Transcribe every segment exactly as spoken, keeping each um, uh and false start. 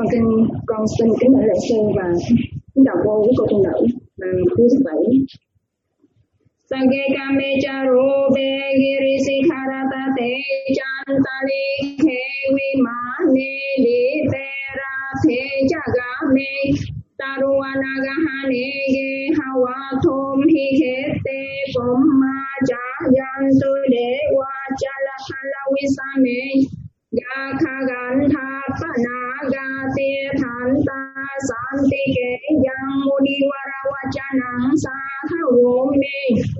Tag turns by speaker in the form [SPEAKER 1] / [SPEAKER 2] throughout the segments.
[SPEAKER 1] Con xin con xin kính mời lễ sư và kính chào cô với cô tu nữ và quý vị bảy. Sage kame charu be giri sikharata te chantali khe vimane di tera the jagame taruanagahane ge hawa thom hi khete pomma jayantu dewa chala halawisame Gakha gantha panaga te thanta santi ke yang mudiwara wachanang sathawo me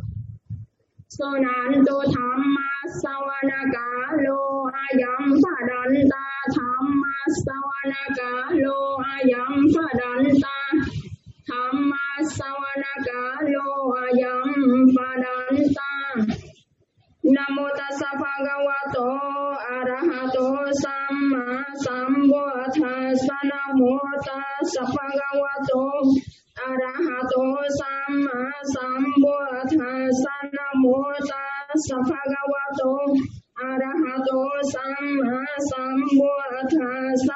[SPEAKER 1] sonanto thamma savanakalo ayam padanta thamma savanakalo ayam padanta thamma savanakalo ayam padanta Namo tassa bhagavato arahato samma sambuddhassa Namo tassa bhagavato arahato samma sambuddhassa Namo tassa bhagavato arahato samma sambuddhassa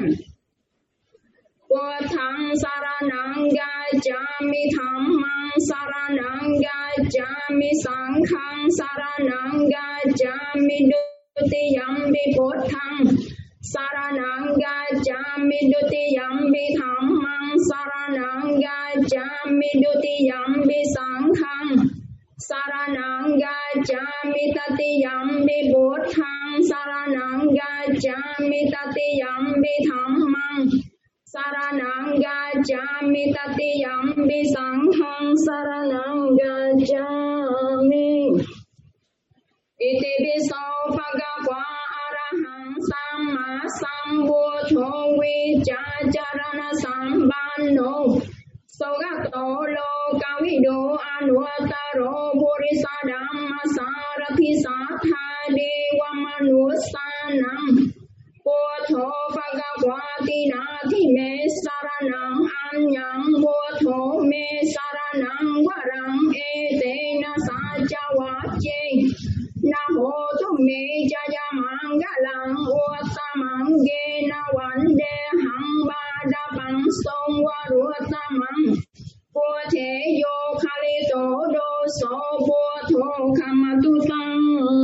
[SPEAKER 1] Buddhaṃ saranang gacchāmi Dhammaṃ saranang gacchāmi Saṅghaṃ saranang gacchāmi Dutiyampi Buddhaṃ saranang gacchāmi Dutiyampi Dhammaṃ saranang gacchāmi Dutiyampi Saṅghaṃ saranang gacchāmi Tatiyampi Buddhaṃ saranang gacchāmi Tatiyampi Dhammaṃ Saranang gacchāmi tatiyampi saṅghaṃ saranang gacchāmi Iti piso bhagavā arahaṃ samma sambuddho vicācarana sampanno Sogato lokavido anuttaro purisa dhamma sarathi sattha deva manussanam Buddho bhagavati nāti me saranang anyang Buddho me saranang varang etena saca vace Nahotu me jaya mangalang uttamang gena vandeham vadapang songvarutamang Buddhe yo khalito doso Buddho kamatutang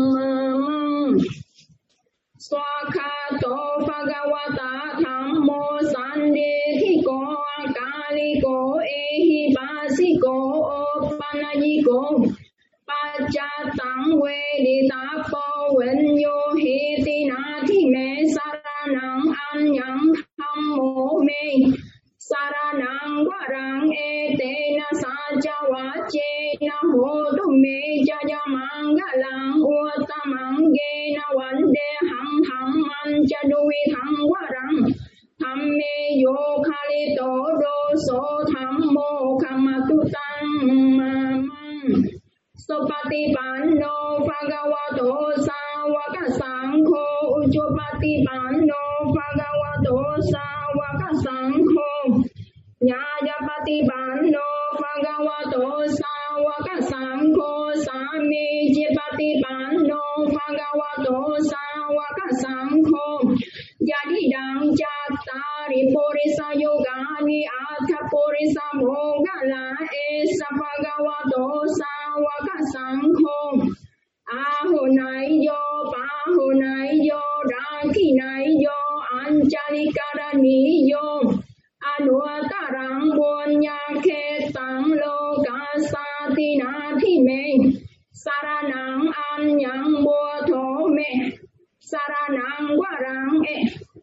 [SPEAKER 1] Swakato bhagavata dhammo sandithiko akaliko ehipasiko opanayiko Pachatang veditapo venyo hiti nati me saranang anyang dhammo me Saranang varang etena saca vace Nahotu me jaya mangalang uttamang gena vandeham dhamman caduvidham varang Dhamme yo khalito doso dhammo kamatutang mamang Supatipanno bhagavato sāvaka saṅgho Ujjupatipanno bhagavato sāvaka saṅgho Nyājapatipanno bhagavato sāvaka saṅgho Samijjipatipanno bhagavato sāvaka saṅgho Yadidang cattari purisa yogani atha purisa mogala esa bhagavato sāvaka saṅgho Ahunaiyo pahunaiyo rakhinaiyo anchalikaraniyo Anutarang punya ketang lokasati nati me Saranang anyang Buddho me Saranang varang e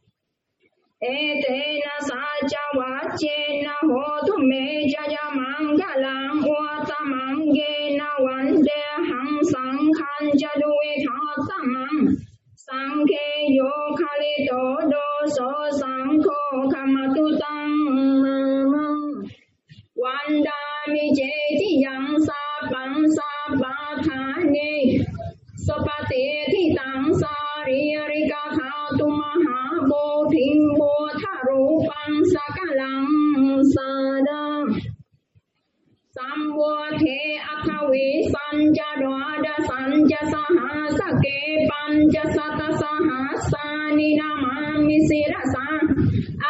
[SPEAKER 1] Etena saca vace Nahotu me jaya mangalang uttamang gena vandeham saṅghaṃ caduvidhatamam Saṅghe yo khalito doso saṅgho kamatutang mamang Vandami jetiyang sapang sapathane Sapatethitang saririka thatu mahabodhim bodharupang sakalang sadam Sambuddhe akhavi sanja dvada sanja sahasake panja sata sahasani namami sirasa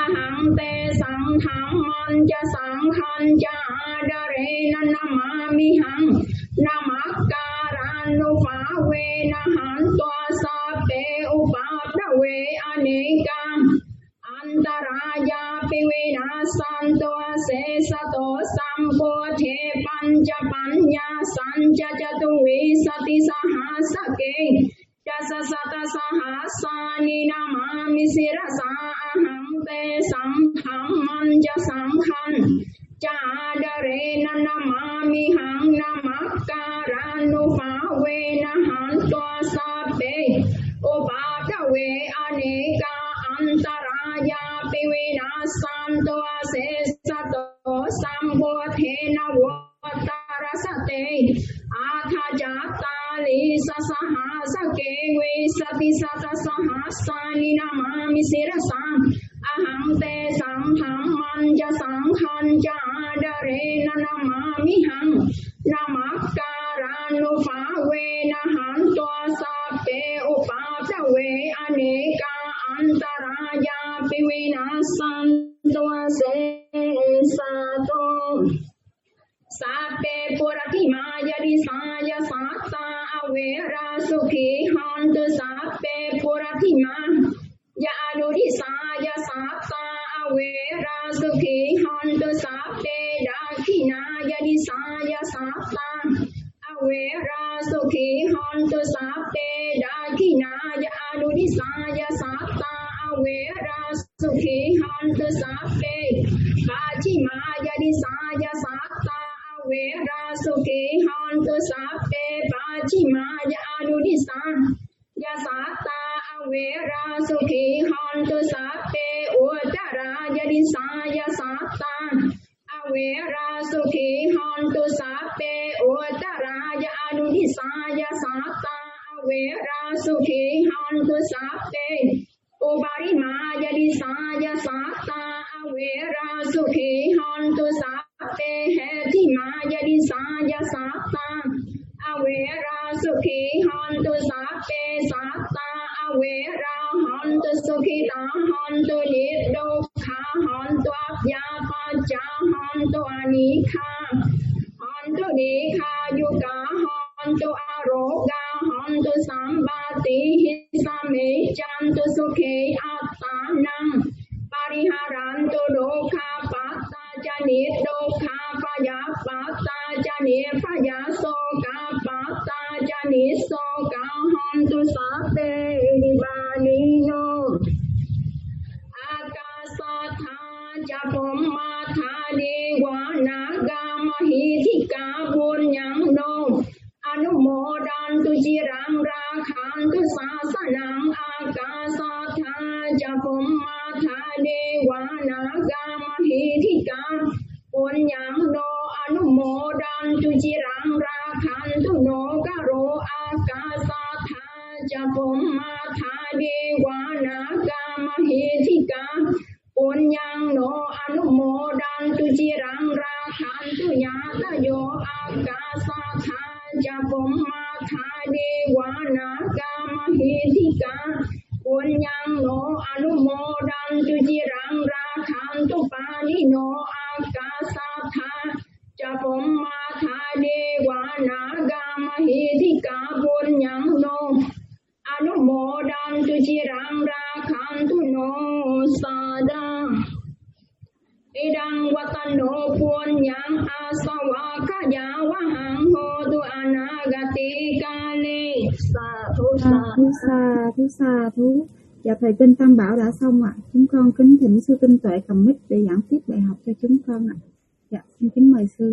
[SPEAKER 1] หังเตสังฆังมันจะสังฆันจะอาดาเรนะนามามิหังนามักการานุภาเวนะหันตัวสาเปอุปาทเวอเนกังอันตรายาปิวินาสันตัวเสสโตสัมโพเทปัญจปัญญาสัญจจตุวิสติสหัสเกจัสสะตสหัสสานินามามิสิรสาอหังเตสังฆังมันจะสังฆันจาดเรนะนามามิหังนามักการานุภาเวนะหันตัวสาเปอุปาทเวอเนกาอันตรายาปิวินาสันตัวเสสโตสัมโพเทนะวัตารสเตอาทาจาตาลิสสหัสเกวิสติสัตสหัสสานินามามิสิรสังอหังเตสังฆังมันจะสังฆันจาดเรนะนามามิหังนามักการานุภาเวนะหันตัวสาเปอุปาทเวอเนกาอันตรายาปิวินาสันตัวเสสโตสาเปปุรติมายดิสายาสัตตาอเวราสุขีหันตุสาเปปุรติมายาอนุดิสายาสัตตาอเวราสุขีหันตุสาเปดาขินายดิสายาสัตตาอเวราสุขีหันตุสาเปดาขินายาอนุดิสายาสัตตาอเวราสุขีหันตุสาเปปาจิมายดิสายาสัตตาเวราสุขีหันตุสาเปปาจิมายานุดิสายาสัตตาเวราสุขีหันตุสาเปอุตรายดิสายาสัตตาเวราสุขีหันตุสาเปอุตรายานุดิสายาสัตตาเวราสุขีหันตุสาเปอุบาริมายดิสายาสัตตาเวราสุขีหันตุสาเปเหติมายดิสายาสัตตาอเวราสุขีหันตุสาเปสัตตาอเวราหันตุสุขิตาหันตุนิโดขาหันตุอัปยาปัจจาหันตุอนิฆาหันตุนิฆายุกาหันตุอโรกาหันตุสัมปติหิสเมจันตุสุขีอัตตานังปริหารันตุโดคาปัตตาจานิโดคาปยาปัตตาจานิพยาโสกาปัตตาจานิโสกาหันตุสาเปนิบานิโนอากาสัทธาจะพมมาธาเดวานากามหิธิกาบุญยังโนอนุโมดันตุจิรังราคันตุศาสนังอากาสัทธาจะพมมาธาเดวานากามหิธิกาปุญญังโนอนุโมดันตุจิรังราคันตุโนกโรอากาสัทธาจะพมมาธาเดวานากามหิธิกาปุญญังโนอนุโมดันตุจิรังราคันตุญาตโยอากาสัทธาจะพมมาธาเดวานากามหิธิกาปุญญังโนอนุโมดันตุจิรังราคันตุปานิโนอากาสัทธาจะพมมาธาเดวานากามหิธิกาปุญญังโนอนุโมดันตุจิรังราคันตุโนสาดาอิดังวัตโนปุญญังอาสวะขยาวหังโหตุอนาคติกาเลสาธุสาธุสาธุสาธุ. Dạ thầy Kinh Tam Bảo đã xong ạ. Chúng con kính thỉnh sư Tinh Tuệ cầm mic để giảng tiếp bài học cho chúng con ạ. Dạ xin kính mời sư.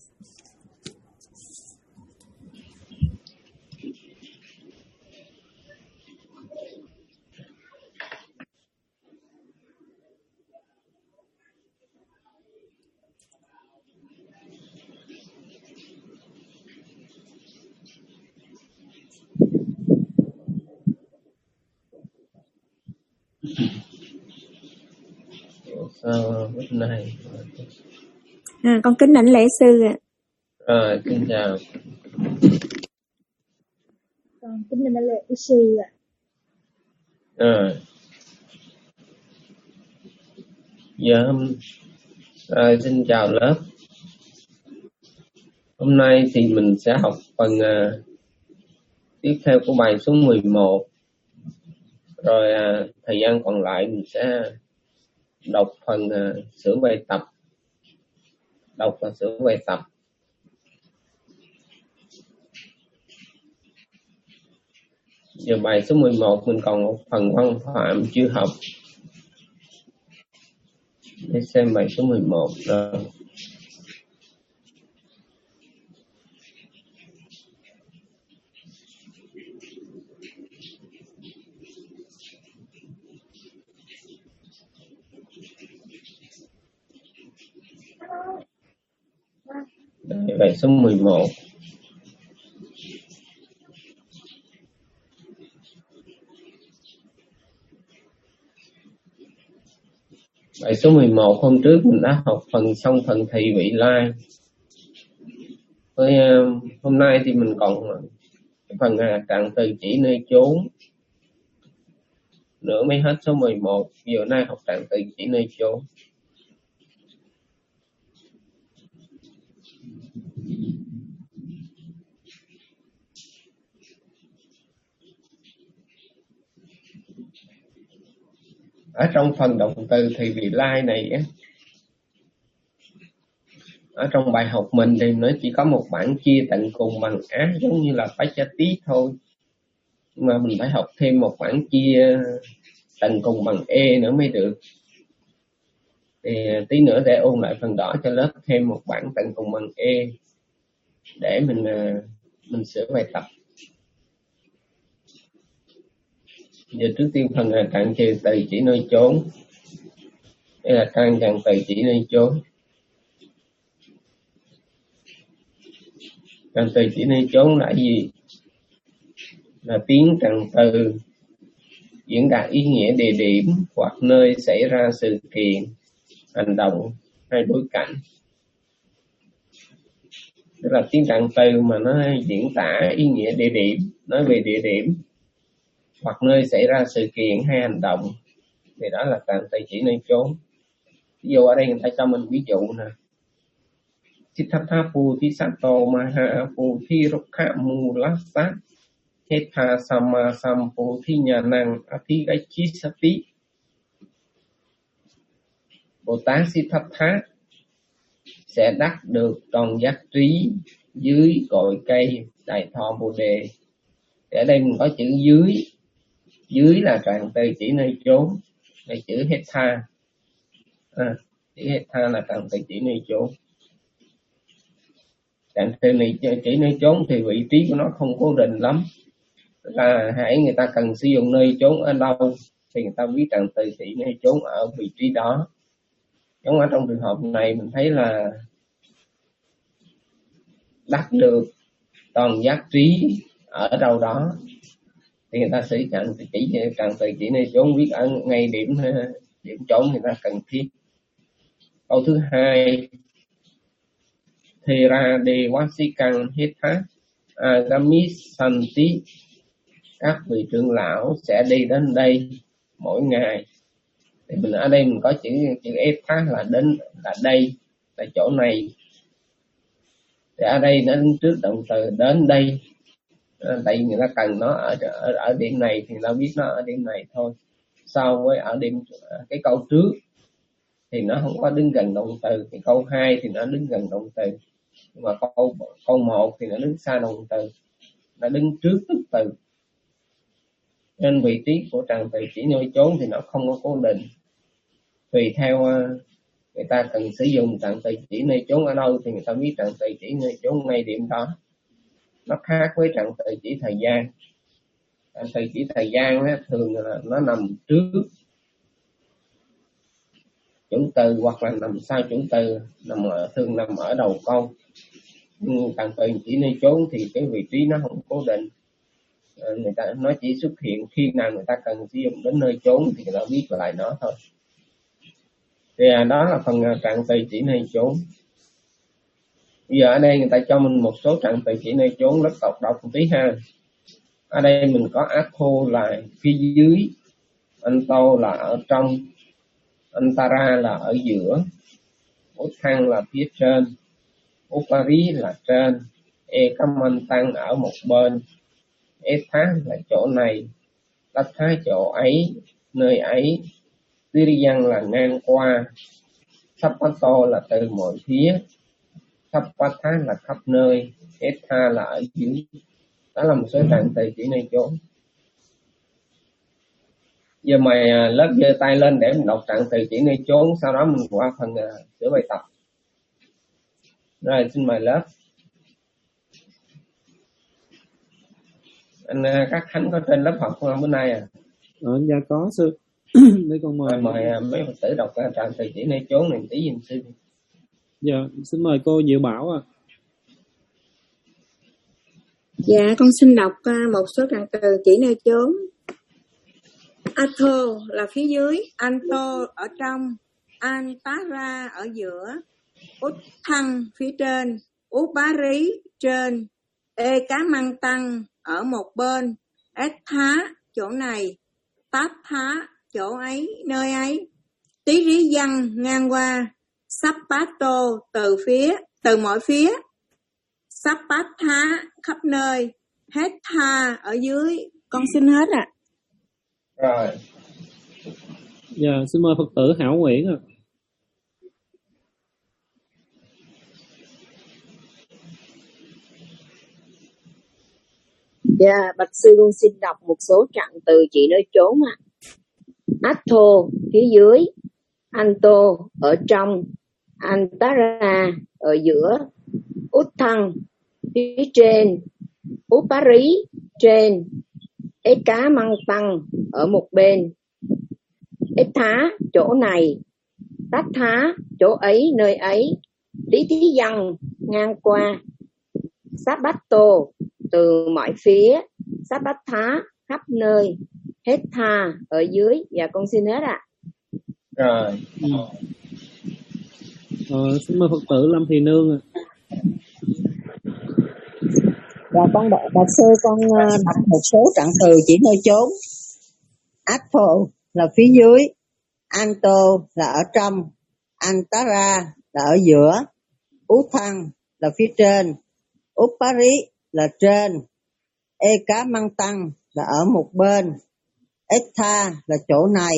[SPEAKER 2] Sao lúc này
[SPEAKER 3] à, con kính đảnh lễ sư ạ.
[SPEAKER 2] Rồi kính chào.
[SPEAKER 3] Con kính đảnh lễ sư ạ.
[SPEAKER 2] Rồi Dạ, hôm- à, xin chào lớp. Hôm nay thì mình sẽ học phần à, tiếp theo của bài số mười một. Rồi à, thời gian còn lại mình sẽ đọc phần à, sửa bài tập. Đọc và sửa bài tập. Giờ bài số mười một mình còn một phần văn phạm chưa học. Để xem bài số mười một rồi. Đây, bài số mười một. Bài số mười một hôm trước mình đã học phần xong phần thị vị lai. Với uh, hôm nay thì mình còn cái phần uh, trạng từ chỉ nơi chốn. Nữa mới hết số mười một. Giờ nay học trạng từ chỉ nơi chốn. Ở trong phần động từ thị vị lai này á, ở trong bài học mình thì nó chỉ có một bảng chia tận cùng bằng á, giống như là Pachati thôi. Nhưng mà mình phải học thêm một bảng chia tận cùng bằng e nữa mới được. Thì tí nữa để ôn lại phần đó cho lớp thêm một bảng tận cùng bằng e để mình mình sửa bài tập. Giờ trước tiên phần trạng trừ từ chỉ nơi chốn. Đây là trang trạng từ chỉ nơi chốn. Trạng từ chỉ nơi chốn là gì? Là tiếng trạng từ diễn đạt ý nghĩa địa điểm hoặc nơi xảy ra sự kiện, hành động hay bối cảnh. Tức là tiếng trạng từ mà nó diễn tả ý nghĩa địa điểm, nói về địa điểm hoặc nơi xảy ra sự kiện hay hành động, thì đó là trạng từ chỉ nơi chốn. Ví dụ ở đây người ta cho mình ví dụ nè: Siddhartha Bodhisattva Maha Bodhirukha Mulasa Hetha Sama Sampodhi Nyanang Athigachisati. Bồ Tát Siddhartha sẽ đắc được tròn giác trí dưới cội cây Đại Thọ Bồ Đề. Thì ở đây mình có chữ dưới. Dưới là trạng từ chỉ nơi chốn. Đây chữ Hetha. À, chữ Hetha là trạng từ chỉ nơi chốn. Trạng từ này chỉ nơi chốn thì vị trí của nó không cố định lắm. Là hãy người ta cần sử dụng nơi chốn ở đâu thì người ta viết trạng từ chỉ nơi chốn ở vị trí đó. Giống ở trong trường hợp này mình thấy là đắc được toàn giác trí ở đâu đó thì người ta sẽ trạng từ chỉ trạng từ chỉ nơi chốn viết ở ngay điểm điểm chốn người ta cần thiết. Câu thứ hai: Thera Devasikang Hetha Agamisanti. Các vị trưởng lão sẽ đi đến đây mỗi ngày. Thì mình ở đây mình có chữ chữ Hetha là đến, là đây, là chỗ này. Thì ở đây nó đứng trước động từ đến đây. Tại vì người ta cần nó ở, ở ở điểm này thì người ta biết nó ở điểm này thôi. So với ở điểm cái câu trước thì nó không có đứng gần động từ, thì câu hai thì nó đứng gần động từ. Nhưng mà câu câu một thì nó đứng xa động từ, nó đứng trước tức từ. Nên vị trí của trạng từ chỉ nơi chốn thì nó không có cố định. Tùy theo người ta cần sử dụng trạng từ chỉ nơi chốn ở đâu thì người ta viết trạng từ chỉ nơi chốn ngay điểm đó. Nó khác với trạng từ chỉ thời gian. Trạng từ chỉ thời gian á, thường là nó nằm trước chủ từ hoặc là nằm sau chủ từ, nằm ở, thường nằm ở đầu câu. Nhưng trạng từ chỉ nơi chốn thì cái vị trí nó không cố định. Người ta nó chỉ xuất hiện khi nào người ta cần sử dụng đến nơi chốn thì người ta viết lại nó thôi. Thì đó là phần trạng từ chỉ nơi chốn. Bây giờ ở đây người ta cho mình một số trạng từ chỉ nơi chốn, rất đọc đọc một tí ha. Ở đây mình có Atho là phía dưới, Anto là ở trong, Antara là ở giữa, Uthang là phía trên, Upari là trên, Ekamantang ở một bên, Etha là chỗ này, Tatha chỗ ấy, nơi ấy, Tiriyan là ngang qua, Sappato là từ mọi phía, Sappatha là khắp nơi, Etha là ở dưới. Đó là một số trạng từ chỉ nơi chốn. Giờ mày lớp giơ tay lên để mình đọc trạng từ chỉ nơi chốn, sau đó mình qua phần uh, sửa bài tập. Rồi xin mời lớp. Anh uh, các Khánh có trên lớp học không bữa nay à?
[SPEAKER 4] Ờ, dạ có sư. Để con mời.
[SPEAKER 2] Rồi mời uh, mấy Phật tử đọc uh, trạng từ chỉ nơi chốn này tí giùm sư.
[SPEAKER 4] Dạ, xin mời cô Diệu Bảo ạ. À.
[SPEAKER 3] Dạ, con xin đọc uh, một số trạng từ chỉ nơi chốn. Atho là phía dưới, Anto ở trong, Antara ở giữa, Uthang phía trên, Upari trên, Ekamantang ở một bên, Etha chỗ này, Tatha chỗ ấy, nơi ấy, Tiriyan ngang qua, Sappato từ phía, từ mọi phía, Sappatha khắp nơi, Hetha ở dưới. Con xin hết ạ. À.
[SPEAKER 2] Rồi.
[SPEAKER 4] Dạ, xin mời Phật tử Hảo Nguyễn ạ. À.
[SPEAKER 5] Dạ, bạch sư con xin đọc một số trạng từ chỉ nơi chốn ạ. À. Atho phía dưới, Anto ở trong, Antara ở giữa, Uthang phía trên, Upari trên, Ekamantang ở một bên, Etha chỗ này, Tatha chỗ ấy, nơi ấy, Tiriyan ngang qua, Sappato từ mọi phía, Sappatha khắp nơi, Hetha ở dưới. Dạ con xin hết ạ. À.
[SPEAKER 2] Rồi.
[SPEAKER 4] Ừ. Ờ, xin mời Phật tử Lâm Thị Nương ạ. À.
[SPEAKER 5] Dạ con đọc bạch sư con đọc một số trạng từ chỉ nơi chốn. Atho là phía dưới, Anto là ở trong, Antara là ở giữa, Uthang là phía trên, Upari là trên, Ekamantang là ở một bên, Etha là chỗ này,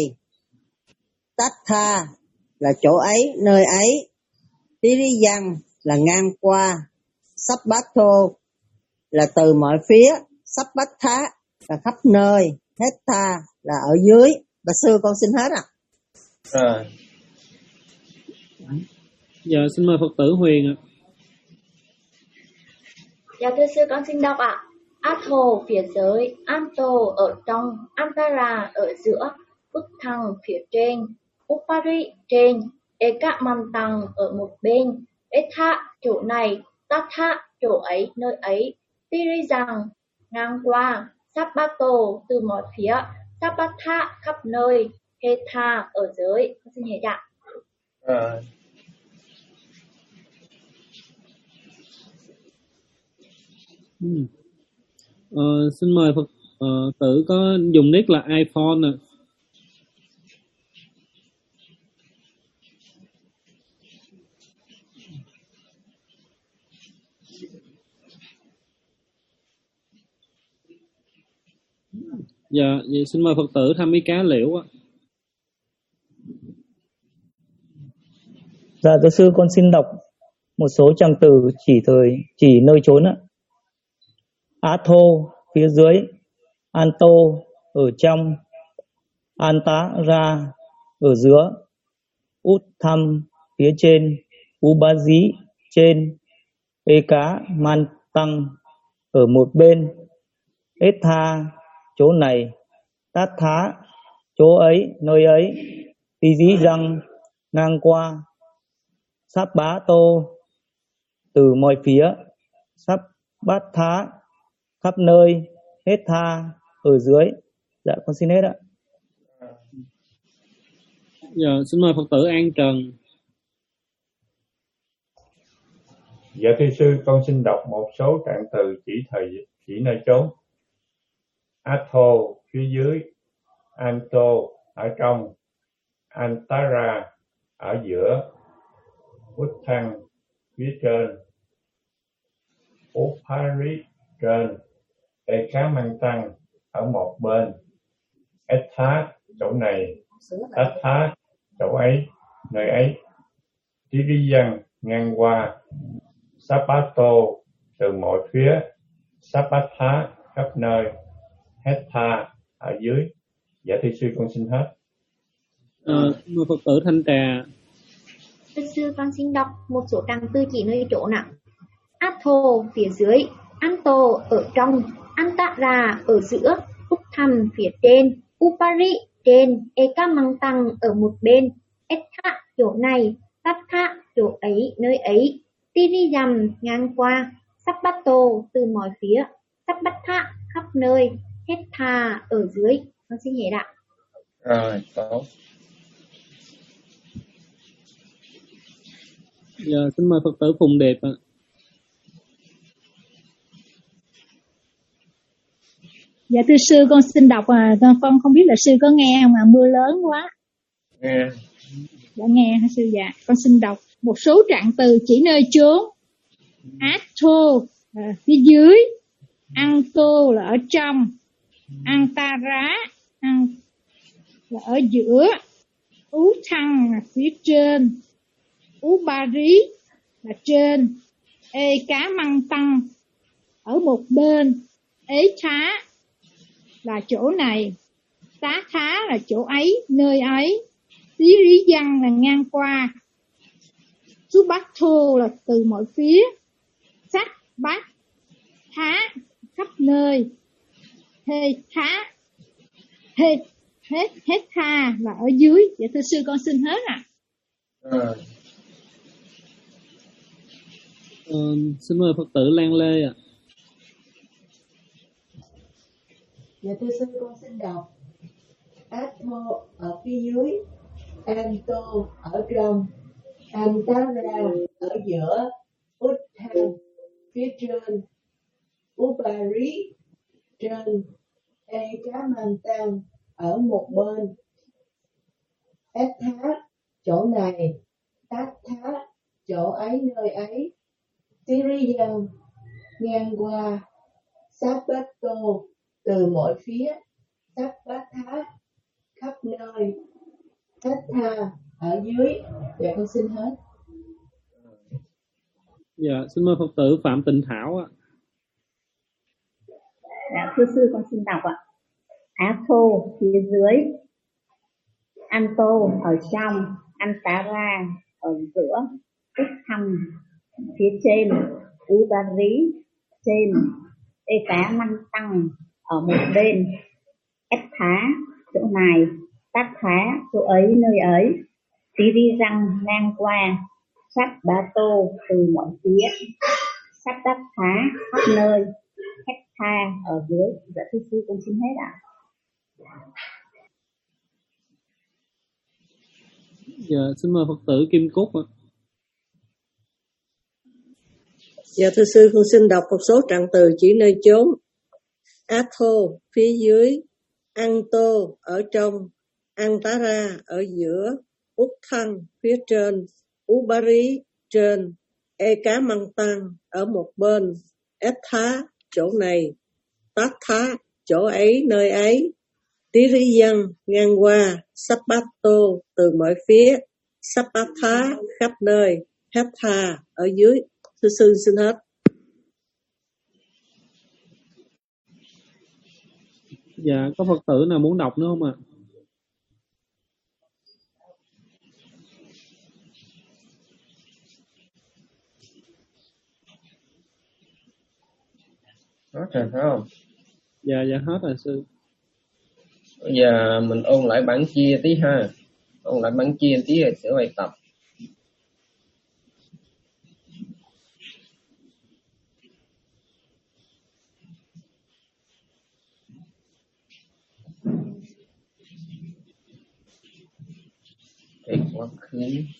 [SPEAKER 5] Tatha là chỗ ấy, nơi ấy, Tiriyan là ngang qua, Sappato là từ mọi phía, Sappatha là khắp nơi, Hetha là ở dưới. Bà sư con xin hết ạ. À.
[SPEAKER 2] Rồi.
[SPEAKER 4] Dạ xin mời Phật tử Huyền ạ.
[SPEAKER 6] Dạ thưa sư con xin đọc ạ. Atho phía dưới, Anto ở trong, Antara ở giữa, Uthang phía trên, Upari trên, Ekamantang ở một bên, Etha chỗ này, Tatha chỗ ấy, nơi ấy, Tiriyan ngang qua, Sappato từ mọi phía, Sappatha khắp nơi, Hetha ở dưới. Con xin hết ạ.
[SPEAKER 2] À.
[SPEAKER 4] Ừ. Ờ, xin mời Phật ờ, tử có dùng nick là iPhone ạ. À. Dạ, vậy xin mời Phật tử Tham Mỹ Cá Liễu ạ.
[SPEAKER 7] Dạ, thưa sư con xin đọc một số trang từ chỉ thời chỉ nơi chốn ạ. Atho phía dưới, Anto ở trong, Antara ở giữa, Utham phía trên, Ubazi trên, Ekamantang ở một bên, Etha chỗ này, Tatha chỗ ấy, nơi ấy, Tiriyan ngang qua, Sappato từ mọi phía, Sappatha khắp nơi, Hetha ở dưới. Dạ con xin hết ạ.
[SPEAKER 4] Dạ xin mời Phật tử An Trần.
[SPEAKER 8] Dạ thưa sư con xin đọc một số trạng từ chỉ thời chỉ nơi chốn. Atho phía dưới, Anto ở trong, Antara ở giữa, Uttang phía trên, Upari trên, Ekamantang ở một bên, Etha chỗ này, Tatha chỗ ấy, nơi ấy, Tiriyan ngang qua, Sapato từ mọi phía, Sapatha khắp nơi, Hetha ở dưới. Dạ thưa sư, con xin hết.
[SPEAKER 4] Ờ, mời Phật tử thanh trà.
[SPEAKER 6] Thưa sư, con xin đọc một số trang từ chỉ nơi chỗ nào. Atho phía dưới, Anto ở trong, Antara ở giữa, Uttham phía trên, Upari trên, Ekamantang ở một bên, Etha chỗ này, Tatha chỗ ấy, nơi ấy, Tiriyam ngang qua, Sapato từ mọi phía, Sapatha khắp nơi, Hetha ở dưới. Con xin hết ạ.
[SPEAKER 2] Rồi, tốt.
[SPEAKER 4] Dạ, xin mời Phật tử Phùng Đẹp ạ.
[SPEAKER 9] Dạ thưa sư, con xin đọc à, con không biết là sư có nghe không à, mưa lớn quá.
[SPEAKER 2] Nghe.
[SPEAKER 9] Dạ nghe hả sư? Dạ, con xin đọc một số trạng từ chỉ nơi chốn. Atho là phía dưới, Anto là ở trong, Antara an, là ở giữa, Uthang là phía trên, Upari là trên, E cá măng tăng ở một bên, Ế thá là chỗ này, Tá thá là chỗ ấy, nơi ấy, Tí rí văn là ngang qua, Sú bát thô là từ mọi phía, Sắc bát thá khắp nơi, Hê thá Hê hết hết tha là ở dưới. Dạ thưa sư, con xin hết ạ. À.
[SPEAKER 2] À.
[SPEAKER 4] Ờ, xin mời Phật tử Lan Lê ạ. À.
[SPEAKER 10] Dạ thưa sư, con xin đọc. Atho ở phía dưới, Anto ở trong, Antara ở giữa, Uttang phía trên, Upari trên, Ekamantang ở một bên, Etha chỗ này, Tatha chỗ ấy nơi ấy, Tiriyan ngang qua, Sapato từ mọi phía, Sapatha khắp nơi, Hetha ở dưới. Dạ con xin hết.
[SPEAKER 4] Dạ, xin mời Phật tử Phạm Tịnh Thảo ạ.
[SPEAKER 11] Dạ, thưa sư, con xin đọc ạ. Atho phía dưới, Anto ở trong, Antara ở giữa, Utham phía trên, Upari trên, E cá măng tăng ở một bên, Etha chỗ này, Tatha chỗ ấy nơi ấy, Tiriyan ngang qua, Sapato từ mọi phía, Sapatha khắp nơi, Hetha ở dưới. Dạ thưa sư, con xin hết ạ.
[SPEAKER 4] Dạ, xin mời Phật tử Kim Cúc ạ.
[SPEAKER 12] Dạ thưa sư, con xin đọc một số trạng từ chỉ nơi chốn. Atho phía dưới, Anto ở trong, Antara ở giữa, Uthang phía trên, Upari trên, E cá măng tăng ở một bên, Etha chỗ này, Tatha chỗ ấy nơi ấy, Tiriyan ngang qua, Sapato từ mọi phía, Sapatha khắp nơi, Hetha ở dưới. Thưa sư xin hết.
[SPEAKER 4] Dạ, có Phật tử nào muốn đọc nữa không ạ?
[SPEAKER 2] Hết rồi phải không?
[SPEAKER 4] Dạ, dạ hết rồi sư.
[SPEAKER 2] Bây giờ mình ôn lại bản chia tí ha. Ôn lại bản chia tí rồi sửa bài tập. Cái quá khứ,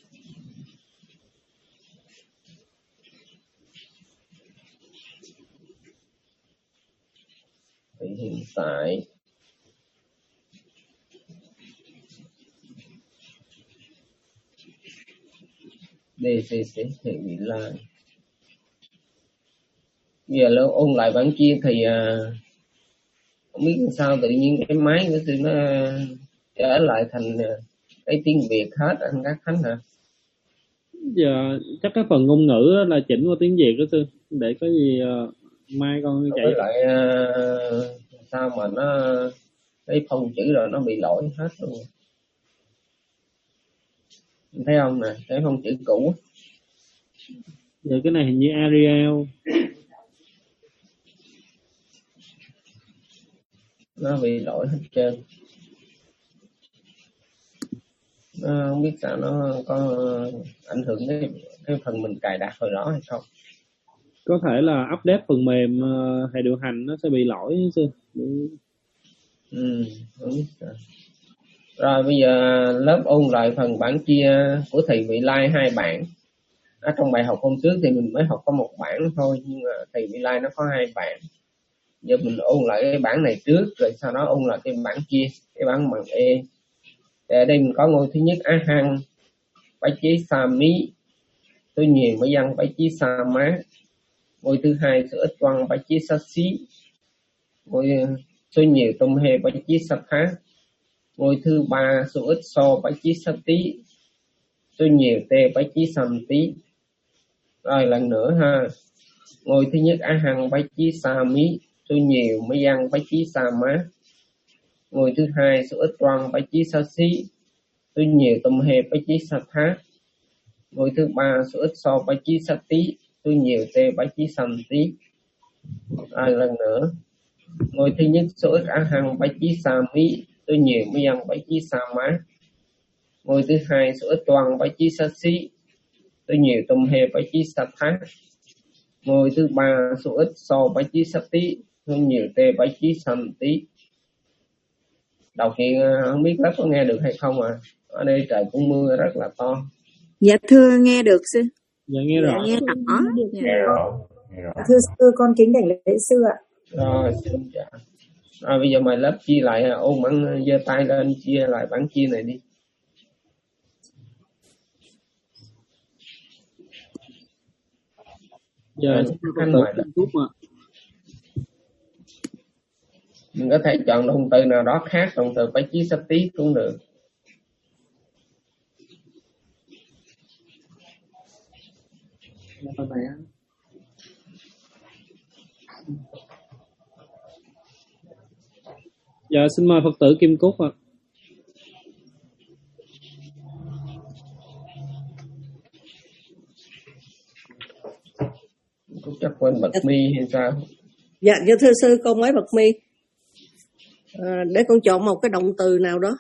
[SPEAKER 2] cái hiện tại, đề xê xế thì vị lai. Bây giờ nó ôn lại bản kia thì uh, không biết sao tự nhiên cái máy của tôi nó trở lại thành uh, cái tiếng Việt hết anh các Khánh hả?
[SPEAKER 4] Giờ chắc cái phần ngôn ngữ là chỉnh qua tiếng Việt đó sư, để có gì uh, mai con chạy
[SPEAKER 2] với lại uh, sao mà nó cái phông chữ rồi nó bị lỗi hết luôn. Thấy không nè, cái phông chữ cũ.
[SPEAKER 4] Giờ cái này hình như Arial.
[SPEAKER 2] Nó bị lỗi hết trơn. Nó không biết sao nó có ảnh hưởng đến cái phần mình cài đặt hồi đó hay không.
[SPEAKER 4] Có thể là update phần mềm uh, hệ điều hành nó sẽ bị lỗi sư.
[SPEAKER 2] Ừ, không biết sao. Rồi bây giờ lớp ôn lại phần bản chia của thầy Vị Lai hai bản. Ở trong bài học hôm trước thì mình mới học có một bản thôi, nhưng mà thầy Vị Lai nó có hai bản. Giờ mình ôn lại cái bản này trước, rồi sau đó ôn lại cái bản kia, cái bản bằng E. Thì ở đây mình có ngôi thứ nhất Á Hăng, bái chế Sa Mí, tôi nhiều mới dân bái chế Sa Má. Ngôi thứ hai sự ít toan bái chế Sa Xí. Ngôi số nhiều tôm hê bái chế Sa Thá. Ngôi thứ ba số ít so bái chế Sa Tí. Số nhiều tê bái chế Sam Tí. Rồi lần nữa ha. Ngôi thứ nhất Á Hăng bái chế Sa Mí, số nhiều mới dân bái chế Sa Má. Ngôi thứ hai số ít toan bái chế Sa Xí, số nhiều tôm hê bái chế Sa Thá. Ngôi thứ ba số ít so bái chế Sa Tí, số nhiều tê bái chế Sam Tí. Rồi lần nữa. Ngôi thứ nhất số ít Á Hăng bái chế Sa Mí, số nhiều mới dân bái chế Sa Má. Ngôi thứ hai số ít toan bái chế Sa Xí, số nhiều tôm hê bái chế Sa Thá. Ngôi thứ ba số ít so bái chế Sa Tí, số nhiều tê bái chế Sam Tí. Đầu tiên không biết lớp có nghe được hay không à? Ở đây trời cũng mưa rất là to.
[SPEAKER 3] Dạ thưa nghe được sư.
[SPEAKER 4] Dạ nghe rõ.
[SPEAKER 3] Dạ, nghe rõ.
[SPEAKER 8] Nghe rõ. Nghe rõ.
[SPEAKER 13] Thưa sư, con kính đảnh lễ sư ạ.
[SPEAKER 2] Rồi, xin chào. Rồi bây giờ mời lớp chia lại, ôn bản giơ tay lên chia lại bản chia này đi.
[SPEAKER 4] Giờ
[SPEAKER 2] Khánh mời lớp. Mình có thể chọn động từ nào đó khác động từ bái chế Sa Tí cũng được.
[SPEAKER 4] Dạ xin mời Phật tử Kim Cúc ạ.
[SPEAKER 2] Cúc chắc quên bật mi hay sao?
[SPEAKER 12] Dạ thưa sư, con mới bật mi. À, để con chọn một cái động từ nào đó.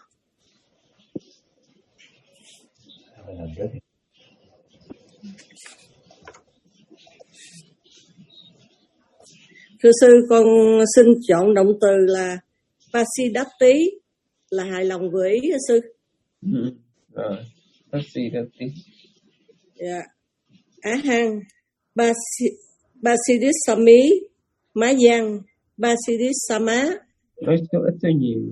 [SPEAKER 12] Thưa sư, con xin chọn động từ là Pasidati, là hài lòng với ý thưa sư.
[SPEAKER 2] Ừ. Rồi, Pasidati.
[SPEAKER 12] Dạ. Á Hăng, Basidisami, Má Giang, Basidisama.
[SPEAKER 2] Nói số ít số nhiều.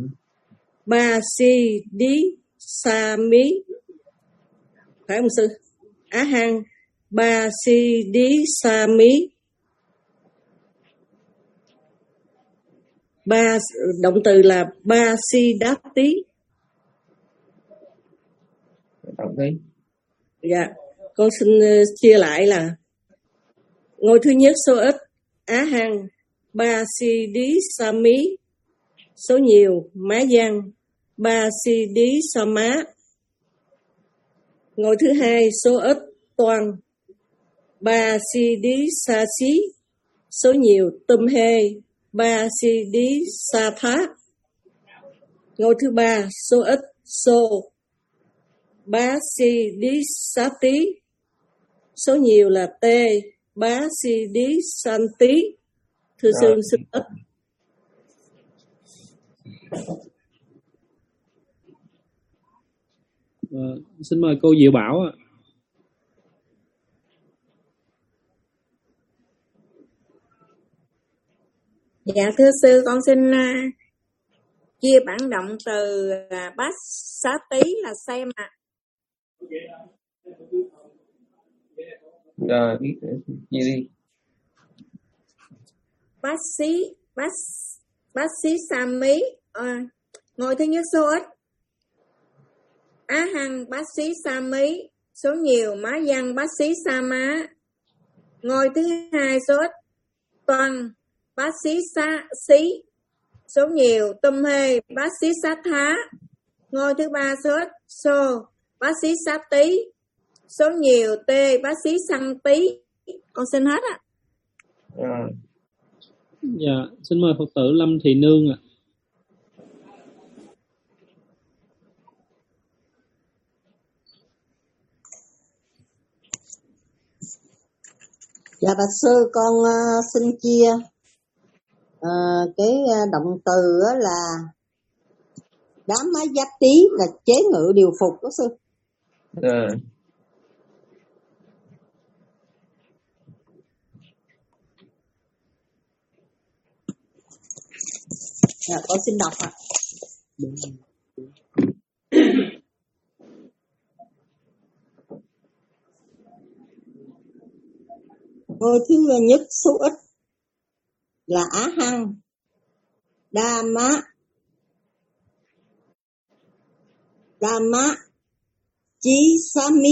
[SPEAKER 12] Basidisami. Phải không sư? Á Hăng, Basidisami. Ba động từ là Basidati.
[SPEAKER 2] Đọc đi.
[SPEAKER 12] Dạ, con xin uh, chia lại là ngôi thứ nhất số ít Á Hăng, Basidisami, số nhiều Má Giang, Basidisama. Ngôi thứ hai số ít Toan, Basidisasi, số nhiều Tum Hê, Basidisatha. Ngôi thứ ba số ít So, Basidisati, số nhiều là T, Basidisanti. Thưa sư xin ít.
[SPEAKER 4] À, xin mời cô Diệu Bảo ạ.
[SPEAKER 3] Dạ thưa sư, con xin uh, chia bản động từ uh, bát xá tí là xem ạ.
[SPEAKER 2] Rồi biết chia đi.
[SPEAKER 3] Bát sĩ bát bát sĩ sa mí à, ngôi thứ nhất số ít. Á hăng bát sĩ sa mí số nhiều. Má văn bát sĩ sa má ngôi thứ hai số ít. Toàn bát sĩ sa xí số nhiều. Tum hê bát sĩ sa thá ngôi thứ ba số ít. Xô bát sĩ sa tí số nhiều. Tê bát sĩ săn tí. Con xin hết ạ.
[SPEAKER 2] À.
[SPEAKER 4] Dạ, xin mời Phật tử Lâm Thị Nương ạ.
[SPEAKER 12] Dạ bạch sư, con uh, xin chia uh, cái uh, động từ uh, là đám má giáp tí là chế ngự điều phục đó sư.
[SPEAKER 2] À.
[SPEAKER 12] Dạ, con xin đọc ạ. Ngôi thứ nhất số ít là Á Hăng, Đa Má, Đa Má, Chí Xá Mí.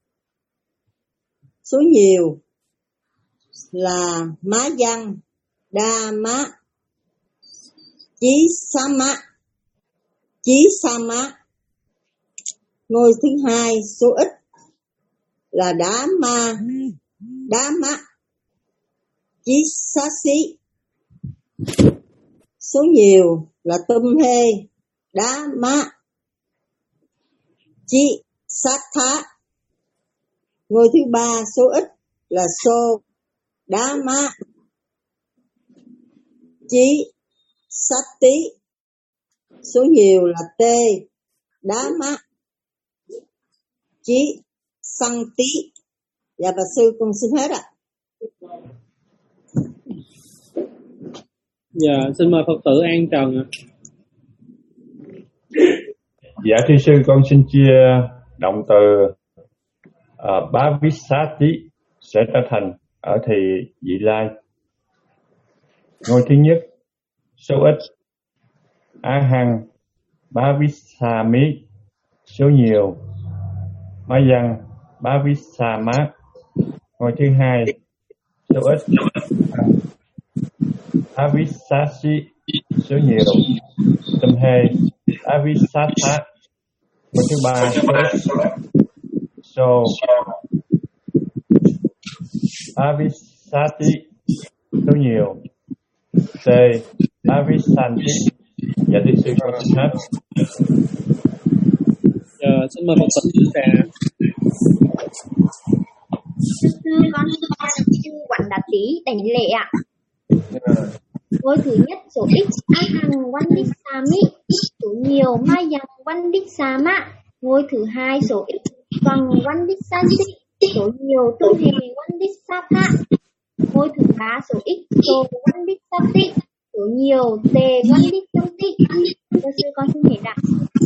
[SPEAKER 12] Số nhiều là Má Văn, Đa Má, Chí Sa Má, Chí Sa Má. Ngôi thứ hai số ít là Đá Ma, Đá Má, Chí Xá Xí. Số nhiều là Tum Hê, Đá Má, Chí Sát Thá. Ngôi thứ ba số ít là Xô, Đá Má, Chí Sát Tí. Số nhiều là Tê, Đá Má, Chí Săn Tí. Dạ bà sư con xin hết ạ.
[SPEAKER 4] Dạ, xin mời Phật tử An Trần ạ.
[SPEAKER 8] Dạ thưa sư, con xin chia động từ uh, Bhavisati sẽ trở thành ở thì vị lai. Ngôi thứ nhất số ít Á Hăng, Bhavisami số nhiều. Má Văn, Bhavisama. Ngôi thứ hai số ít Bhavisasi số nhiều. Tum hê Bhavisatha. Ngôi thứ ba số ít So Bhavisati số nhiều. C Bhavisanti. Dạ thưa sư con xin hết.
[SPEAKER 4] Dạ, xin mời Phật tử chia sẻ.
[SPEAKER 6] Sư sư con sư Quảng Đạt Tí đảnh lễ ạ. Ngôi thứ nhất số ít Á Hằng Văn Đích Sa Mị số nhiều. Ma Yang Văn Đích Sa Mạ. Ngôi thứ hai số ít Toàn Văn Đích Sa Xích số nhiều. Tum Hề Văn Đích Sa Thạ. Ngôi thứ ba số ít Số Văn Đích Sa Tị số nhiều. Tề Văn Đích Tâm Tị. Sư sư con xin hết ạ.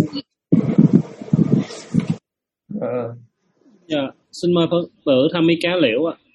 [SPEAKER 2] À.
[SPEAKER 4] Dạ, xin mời Phật tử Tham Mi Cá Liễu ạ.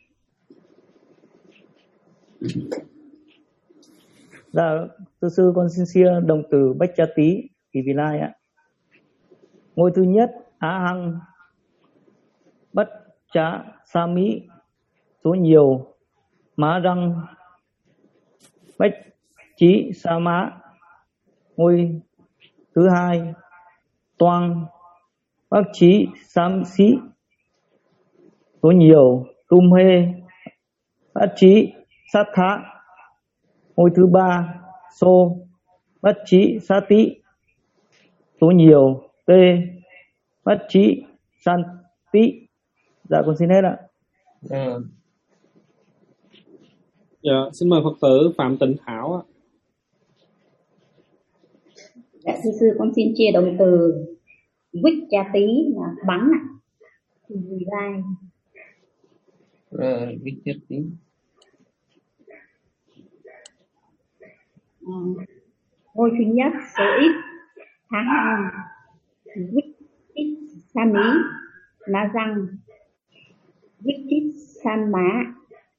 [SPEAKER 7] Dạ, thưa sư con xin chia động từ Bách Cha Tí thì vị lai ạ. Ngôi thứ nhất Á Hăng, Bách Cha Sa Mí số nhiều. Má Răng, Bách Chí Sa Má. Ngôi thứ hai Toan, Bác Chí Sam Xí số nhiều. Tum Hê, Bác Chí Sát Thá. Ngôi thứ ba Xô, Bác Chí Sát Tí số nhiều. Tê, Bác Chí San Tí. Dạ con xin hết ạ.
[SPEAKER 2] À.
[SPEAKER 4] Dạ, xin mời Phật tử Phạm Tịnh Thảo ạ.
[SPEAKER 11] Dạ sư sư con xin chia động từ Vích Cha Tí là bắn ạ. Thì vị lai.
[SPEAKER 2] À, Vích Cha Tí.
[SPEAKER 11] À, ngôi thứ nhất số ít Tháng Hằng, Vích Ít Sa Mí, Má Răng, Vichit Sama.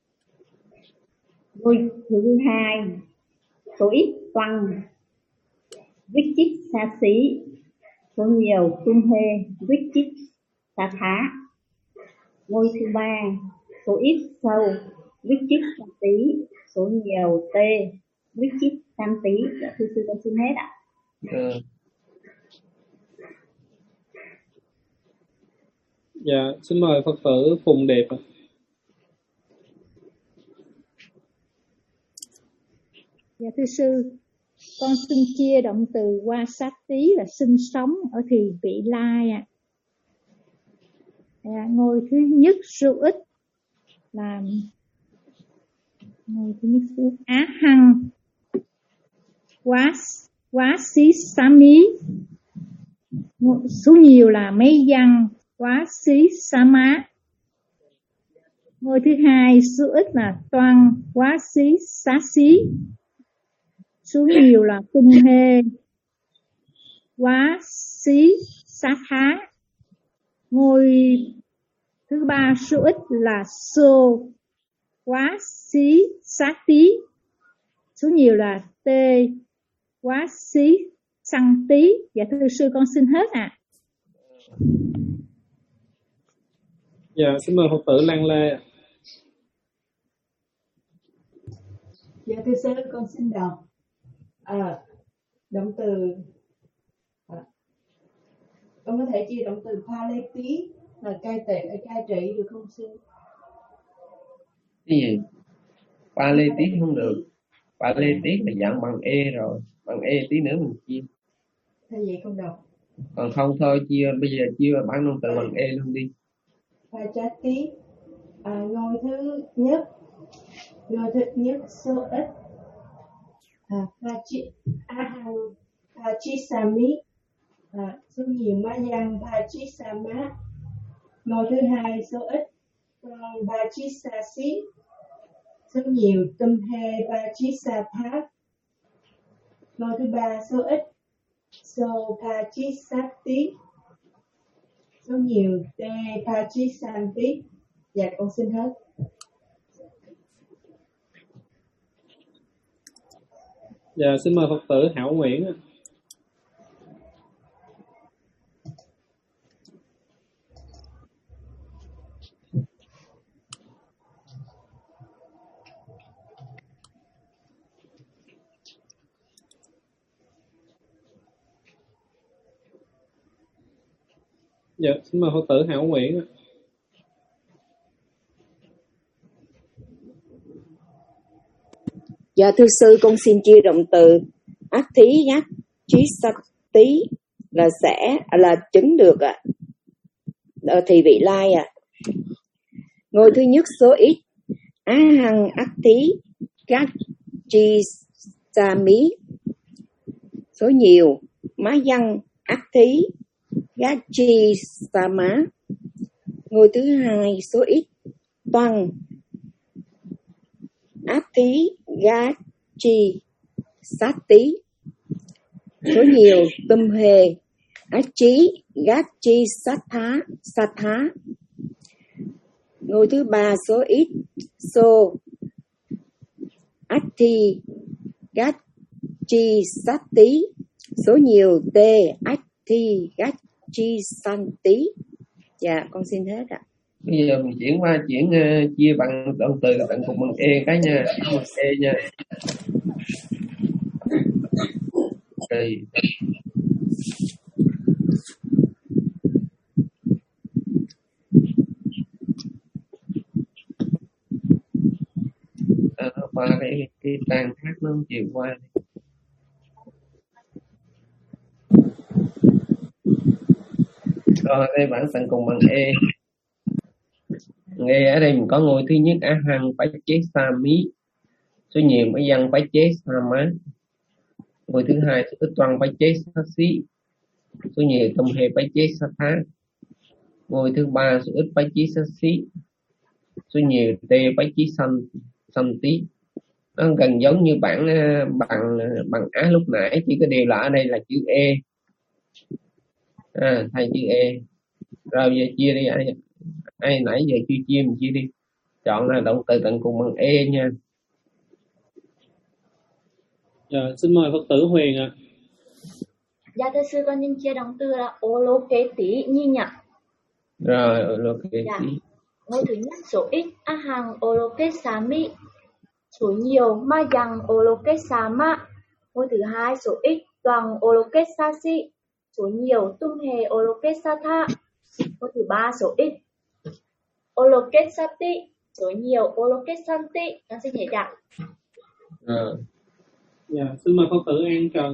[SPEAKER 11] Ngôi thứ hai số ít Toăng. Vichit Sa Xí. Số nhiều Tumhe. Vichit Sa Thá. Ngôi thứ ba số ít Sâu. Vichit Sa Tí. Số nhiều Tê. Vichit San Tí. Dạ, thưa sư con xin hết ạ.
[SPEAKER 2] Ừ.
[SPEAKER 4] Dạ, xin mời Phật tử Phùng Đẹp ạ.
[SPEAKER 9] Dạ thưa sư, con xin chia động từ qua sát tí là sinh sống ở thì vị lai ạ. À, ngôi thứ nhất số ít là ngôi thứ nhất số Á Hăng quá quá xí xá mí. Số nhiều là mấy văn quá xí xá má. Ngôi thứ hai số ít là toan quá xí xá xí. Số nhiều là tung hê quá xí xá thá. Ngôi thứ ba số ít là xô quá xí xá tí. Số nhiều là tê quá xí xăng tí. Dạ thưa sư con xin hết ạ. À.
[SPEAKER 4] Dạ xin mời Phật tử Lan Lê.
[SPEAKER 10] Dạ thưa sư con xin đọc à, động từ à, con có thể chia động từ pha lê tí là cai trị cai trị được không sư?
[SPEAKER 2] Cái gì? Pha lê tí không được. Pha lê tí là dạng bằng e rồi, bằng e tí nữa mình chia.
[SPEAKER 10] Thế vậy con đọc.
[SPEAKER 2] Còn không thôi chia bây giờ chia bản động từ bằng e luôn đi.
[SPEAKER 10] Pha chát tí à, ngôi thứ nhất ngôi thứ nhất số ít à, pha chi a hằng pha chi sa mí à, số nhiều má văn pha chi sa má. Ngôi thứ hai số ít còn pha chi sa xí. Số nhiều tum hê pha chi sa thá. Ngôi thứ ba số ít so pha chi sát tí. Số nhiều tê pha chi san tí. Dạ con xin hết.
[SPEAKER 4] Dạ xin mời Phật tử Hảo Nguyễn. Dạ xin mời Phật tử Hảo Nguyễn.
[SPEAKER 5] Dạ thưa sư con xin chia động từ ác thí nhát trí sắc tí là sẽ là chứng được ạ. À. Thì vị lai à. Ngôi thứ nhất số ít á hằng ác thí các chi sa mí. Số nhiều má văn ác thí các chi sa má. Ngôi thứ hai số ít toan ác thí gá chi sát tí. Số nhiều tâm hề ác trí gá chi sát thá sát thá. Ngôi thứ ba số ít xô ác thi gá chi sát tí. Số nhiều tê ác thi gá chi san tí. Dạ con xin hết ạ.
[SPEAKER 2] Bây giờ mình chuyển qua chuyển uh, chia bằng động từ tận cùng bằng e cái nha, bằng e nha. Okay. À, qua cái cái trang khác nó không chịu qua. Rồi đây bản tận cùng bằng e. Nghe ở đây mình có ngôi thứ nhất á hăng phải chế sa mí. Số nhiều mấy văn phải chế sa má. Ngôi thứ hai số ít toan phải chế sa xí. Số nhiều tâm hề phải chế sa thá. Ngôi thứ ba số ít phải chế sa xí. Số nhiều tê phải chế xanh xanh tí. Nó gần giống như bản bằng bằng á lúc nãy, chỉ có điều là ở đây là chữ e. À, thay chữ e. Rồi giờ chia đi ai Ai nãy giờ chưa chia mình chia đi. Chọn là động từ tận cùng bằng e nha.
[SPEAKER 4] Dạ, xin mời Phật tử Huyền ạ. À.
[SPEAKER 6] Dạ thưa sư, con xin chia động từ là ô lô kế tí nhi nhỉ.
[SPEAKER 2] Rồi, ô lô kế
[SPEAKER 6] dạ.
[SPEAKER 2] tí.
[SPEAKER 6] Ngôi thứ nhất số ít a hàng ô lô kế xá mi. Số nhiều ma dằng ô lô kế xá ma. Ngôi thứ hai số ít toàn ô lô kế xa si. Số nhiều tung hề ô lô kế sa tha. Ngôi thứ ba số ít ô lô kế sa ti. Số nhiều ô lô kế san ti. Con xin nhảy đặt.
[SPEAKER 2] Rồi.
[SPEAKER 4] Dạ, xin mời Phật tử An Trần.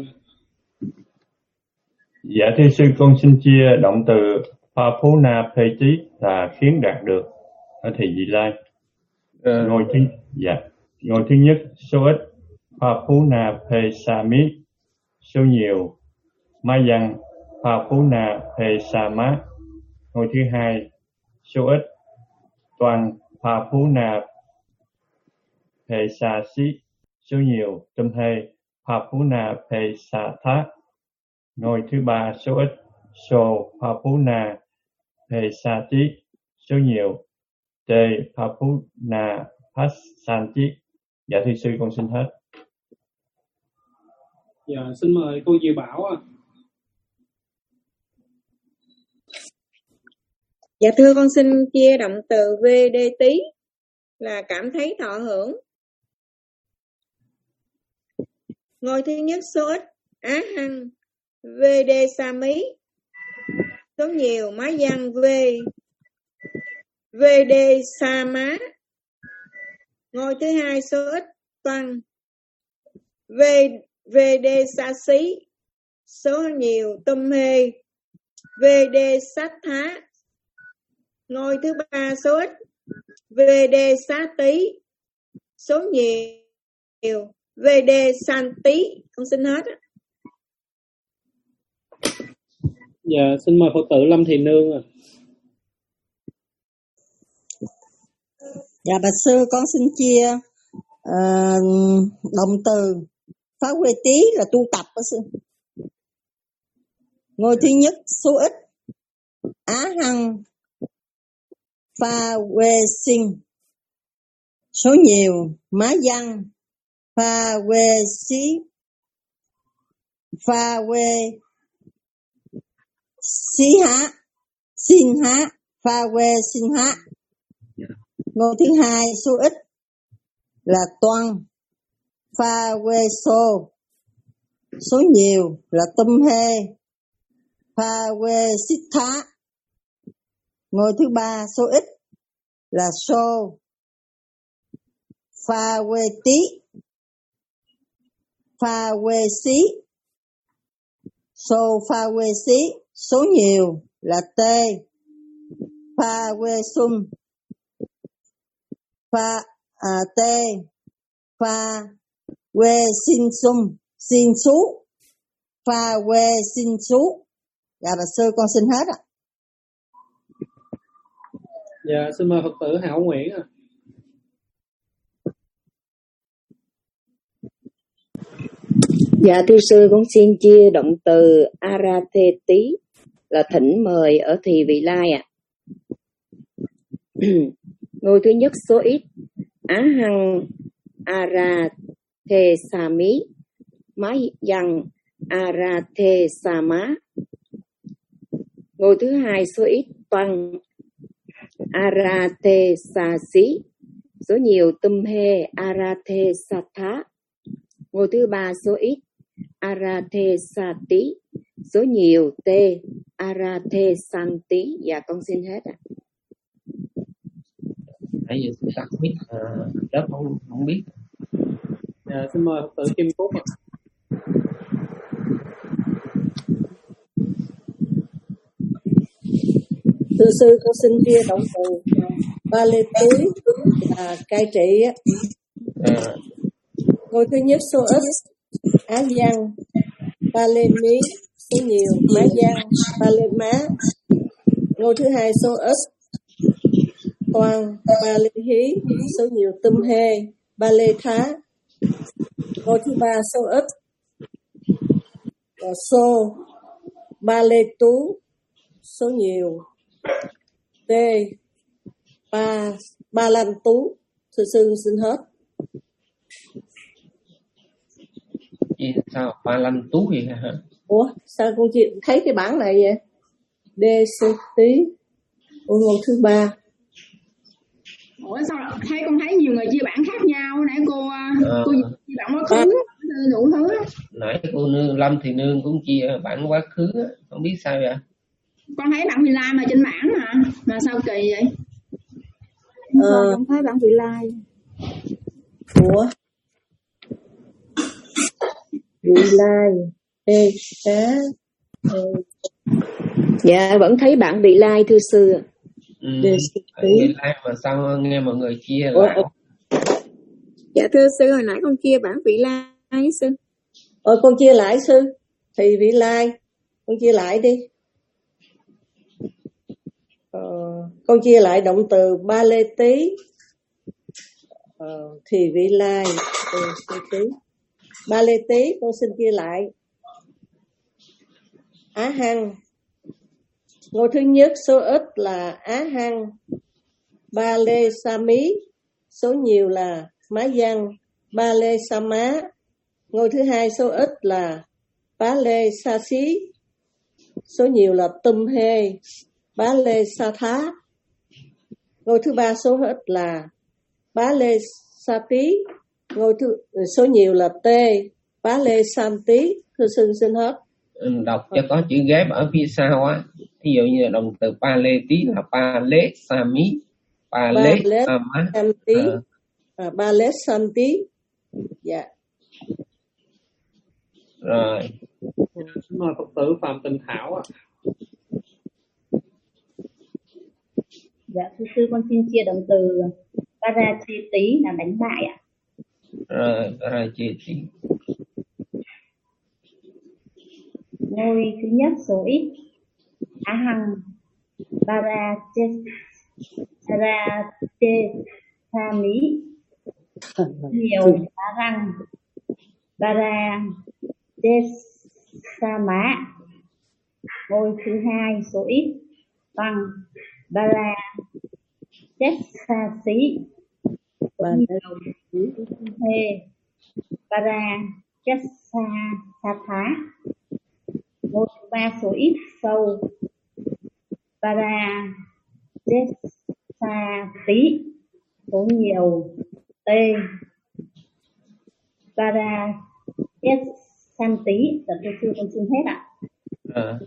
[SPEAKER 8] Dạ thưa sư, con xin chia động từ Phapuna Peti là khiến đạt được ở thị vị lai.
[SPEAKER 2] À.
[SPEAKER 8] Ngôi thứ dạ ngôi thứ nhất số ít Phapuna Pesami, số nhiều Mayang Phapuna Pesama. Ngôi thứ hai số ít toàn Phapuna Pesasi, số nhiều Tumhe Phapuna Pesatha. Ngôi thứ ba số ít So Phapuna Pesati, số nhiều Te Phapuna Pasanti. Dạ thưa sư, con xin hết.
[SPEAKER 4] Dạ, xin mời cô Diệu Bảo ạ. À.
[SPEAKER 3] Dạ thưa, con xin chia động từ vê đê tí là cảm thấy thọ hưởng. Ngôi thứ nhất số ít á hăng vê đê sa mí, số nhiều má văn vê vê đê sa má. Ngôi thứ hai số ít toan vê vê đê sa xí, số nhiều tum hê vê đê sát thá. Ngôi thứ ba số ít vê đê xá tí, số nhiều vê đê san tí. Con xin hết.
[SPEAKER 4] Dạ, xin mời Phật tử Lâm Thị Nương ạ. À.
[SPEAKER 12] Dạ bạch sư, con xin chia uh, động từ phá quê tí là tu tập đó sư. Ngôi thứ nhất số ít á hăng pha quê sinh, số nhiều má văn pha quê xí pha quê xí há xin há pha quê xin há. Ngôi thứ hai số ít là toan pha quê xô, số nhiều là tum hê pha quê xích thá. Ngôi thứ ba số ít là xô pha quê tí pha quê xí, xô pha quê xí, số nhiều là tê pha quê sum pha à, tê pha quê xin sum xin sú pha quê xin sú. Dạ bà sư, con xin hết ạ.
[SPEAKER 4] Dạ, xin mời Phật tử Hảo Nguyễn ạ. À.
[SPEAKER 5] Dạ thưa sư, con xin chia động từ Aratheti là thỉnh mời ở thị vị lai ạ. À. Ngôi thứ nhất số ít á hăng Arathesami, mái văn Arathesama. Ngôi thứ hai số ít toan Arathesasi, số nhiều tum hê Arathesatha. Ngôi thứ ba số ít Arathesati, số nhiều tê Arathesanti. Dạ con xin hết ạ.
[SPEAKER 2] Nãy giờ chúng ta không biết, à, lớp không không biết.
[SPEAKER 4] Dạ, xin mời Phật tử Kim Cúc ạ.
[SPEAKER 12] Thưa sư, con xin chia động từ ba lê túi là cai trị á.
[SPEAKER 2] À.
[SPEAKER 12] Ngôi thứ nhất số ít á văn ba lê mí, số nhiều má văn ba lê má. Ngôi thứ hai số ít toan ba lê hí, số nhiều tum hê ba lê thá. Ngôi thứ ba số ít là xô ba lê tú, số nhiều tê ba ba Lan Tú. Thưa sư xin hết.
[SPEAKER 2] Chị sao Ba Lan Tú vậy hả?
[SPEAKER 12] Ủa sao con chị thấy cái bảng này vậy? Đê xê tí ô ngôn thứ ba.
[SPEAKER 1] Ủa sao thấy con thấy nhiều người chia bảng khác nhau nãy cô
[SPEAKER 2] À,
[SPEAKER 1] cô chia bảng quá khứ đủ thứ.
[SPEAKER 2] nãy cô nương Lâm Thị Nương cũng chia bản quá khứ, không biết sao vậy.
[SPEAKER 1] Con thấy bảng Vị Lai mà trên bảng mà mà sao kỳ vậy?
[SPEAKER 12] Ờ,
[SPEAKER 3] Không thấy bảng Vị Lai.
[SPEAKER 12] Ủa Vị Lai Ê cá ờ,
[SPEAKER 5] Dạ vẫn thấy bản Vị Lai thưa sư.
[SPEAKER 2] Ừ,
[SPEAKER 12] đê xê
[SPEAKER 2] bản
[SPEAKER 12] tí.
[SPEAKER 2] Vị Lai mà sao nghe mọi người chia
[SPEAKER 12] Ủa,
[SPEAKER 2] lão.
[SPEAKER 3] Dạ thưa sư, hồi nãy con chia bảng Vị Lai sư.
[SPEAKER 12] Ờ, con chia lại sư. Thì Vị Lai con chia lại đi. Ờ, con chia lại động từ ba lê tí. Ờ, thì Vị Lai ừ, tí. Ba lê tí con xin chia lại. Á Hăng. Ngôi thứ nhất số ít là Á Hăng. Ba lê sa mí. Số nhiều là Má Văn. Ba lê sa má. Ngôi thứ hai số ít là Bá lê sa xí. Số nhiều là Tum hê. Bá lê sa thá. Ngôi thứ ba số ít là Bá lê sa tí. Ngôi thứ số nhiều là T. Bá lê sam tí. Thưa sư xin hết.
[SPEAKER 2] Ừ, đọc cho có chữ ghép ở phía sau á. Ví dụ như là động từ pa lê tí là pa lê sa mí, pa
[SPEAKER 12] Ba
[SPEAKER 2] lê
[SPEAKER 12] lê
[SPEAKER 2] sa má.
[SPEAKER 12] sam tí.
[SPEAKER 2] Ờ,
[SPEAKER 12] À, ba lê sam tí. Dạ.
[SPEAKER 2] rồi
[SPEAKER 4] Xin mời Phật tử Phạm Tình Thảo ạ.
[SPEAKER 11] Dạ thưa sư, con xin chia động từ parachiti là đánh bại ạ.
[SPEAKER 2] rồi rồi chị chị
[SPEAKER 11] Ngôi thứ nhất số ít Á Hăng Paracheti Sa Mí. Nhiều Á Hăng Paracheti Sa Má. Ngôi thứ hai số ít bằng Paracheti Sa Xí. Nhiều Hê Paracheti Sa Thá. Ngôi thứ ba số ít sâu Paracheti Sa Tí. Số nhiều T Paracheti San Tí. Dạ thưa sư con xin hết ạ.
[SPEAKER 2] à,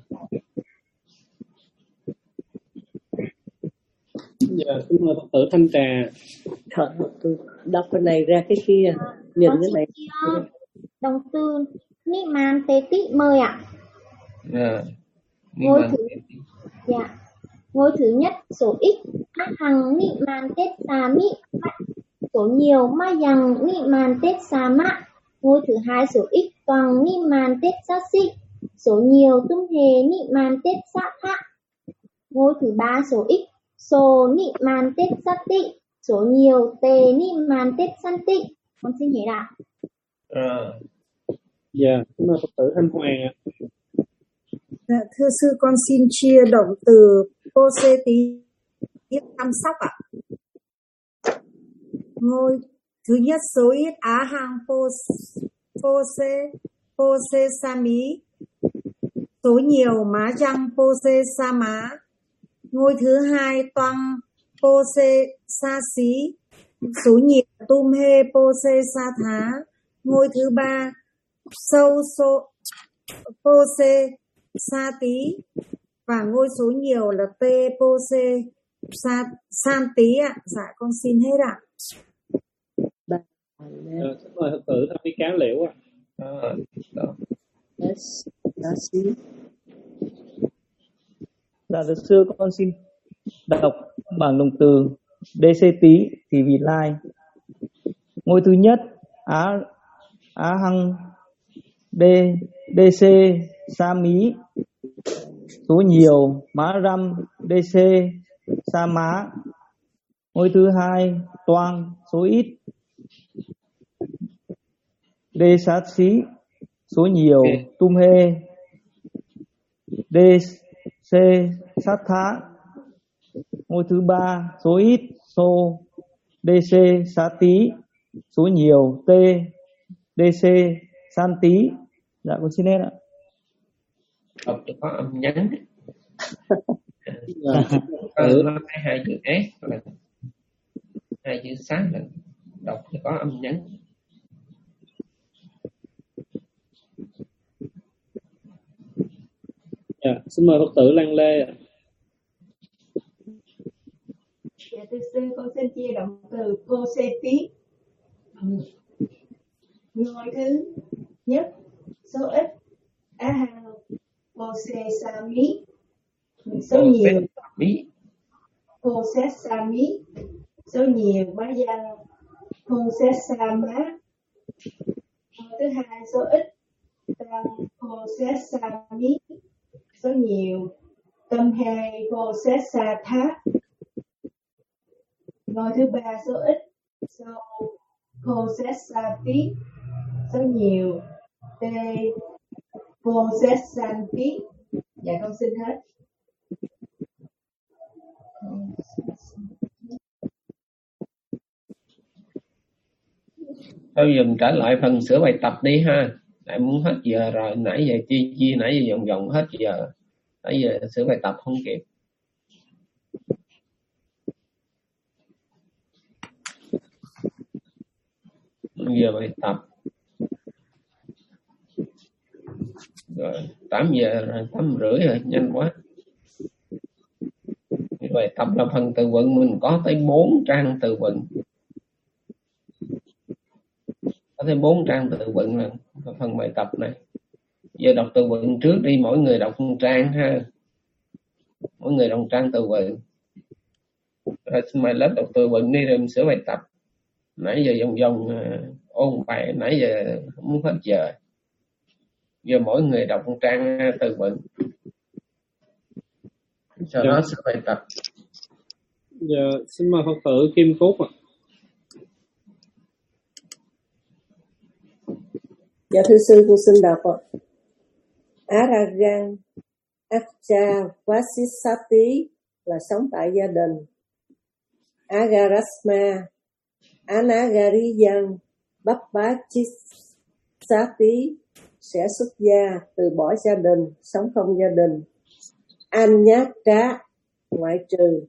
[SPEAKER 4] Dạ xin mời Phật tử Thanh Trà.
[SPEAKER 12] Thôi, tôi đọc cái này ra cái kia. Nhìn
[SPEAKER 6] Con
[SPEAKER 12] cái
[SPEAKER 6] xin
[SPEAKER 12] này.
[SPEAKER 6] chia đồng từ Niman Tế Tị mời ạ.
[SPEAKER 2] à,
[SPEAKER 6] Ngôi thứ dạ. Ngôi thứ nhất số ít Á Hằng Niman Tết Sa Mị. Số nhiều Ma Yang Niman Tết Sa Mạ. Ngôi thứ hai số ít Toàn Niman Tết Sa Xị. Số nhiều Tum hề Niman Tết Sa Thạ. Ngôi thứ ba số ít Số Niman Tết Sa Tị. Số nhiều Tề Niman Tết San Tị. Con xin hết ạ.
[SPEAKER 2] à,
[SPEAKER 4] Dạ xin mời Phật tử Thanh Hoàng ạ.
[SPEAKER 13] Dạ, thưa sư, con xin chia động từ pose tí chăm sóc ạ. Ngôi thứ nhất số ít Á Hăng pose pose sa mí. Số nhiều Má Răng pose sa má. Ngôi thứ hai Toang pose sa xí. Số nhiều Tum hê pose sa thá. Ngôi thứ ba sâu số pose sa tí. Và ngôi số nhiều là T pose sa san tí ạ. Dạ con xin hết ạ.
[SPEAKER 4] Dạ, xin mời Phật tử Thanh Bí Cáo Liễu ạ.
[SPEAKER 2] à, đó.
[SPEAKER 7] Dạ luật sư con xin đọc bảng động từ đê xê tí thì Vị Lai. Ngôi thứ nhất Á Á Hăng D DC Sa Mí. Số nhiều Má Răm đê xê Sa Má. Ngôi thứ hai Toang. Số ít D Sát Xí. Số nhiều Tum hê đê xê Sát Thá. Ngôi thứ ba số ít số dc xá tí, số nhiều t dc san tí. Dạ con xin hết ạ.
[SPEAKER 2] Đọc cho có âm nhấn. Ừ, nó phải hai chữ S là hai chữ sát là đọc cho có âm nhấn.
[SPEAKER 4] Dạ, xin mời Phật tử Lan Lê ạ.
[SPEAKER 10] Dạ thưa sư, con xin chia động từ cô xê tí. Ngôi thứ nhất số ít á hằng cô xê sa mí, số nhiều cô xê sa mí, số nhiều bá danh cô xê sa má. Ngôi thứ hai số ít tăng cô xê sa mí, số nhiều tâm hai cô xê sa thá. Ngôi thứ ba số ít số cô xê sa tí, số nhiều t cô xê san tí. Dạ con xin hết.
[SPEAKER 2] Thôi dùm trả lại phần sửa bài tập đi ha. Lại muốn hết giờ rồi, nãy giờ chia chia nãy giờ vòng vòng hết giờ. Nãy giờ sửa bài tập không kịp. Giờ bài tập. Rồi, tám giờ rồi, tám rưỡi rồi, nhanh quá. Bài tập là phần từ vựng, mình có tới bốn trang từ vựng. Có thêm bốn trang từ vựng là phần bài tập này. Giờ đọc từ vựng trước đi, mỗi người đọc một trang ha. Mỗi người đọc một trang từ vựng. Rồi xin mời lớp đọc từ vựng đi rồi mình sửa bài tập. Nãy giờ vòng vòng uh, ôn bài, nãy giờ không muốn hết giờ. Giờ mỗi người đọc một trang uh, từ vựng. Sau đó sửa bài tập.
[SPEAKER 4] Giờ xin mời Phật tử Kim Cúc ạ.
[SPEAKER 12] Dạ thưa sư, con xin đọc ạ. Aragan Acha Vasisati là sống tại gia đình. Agarasma Anagariyan Bappachisati sẽ xuất gia, từ bỏ gia đình, sống không gia đình. Anyatra ngoại trừ.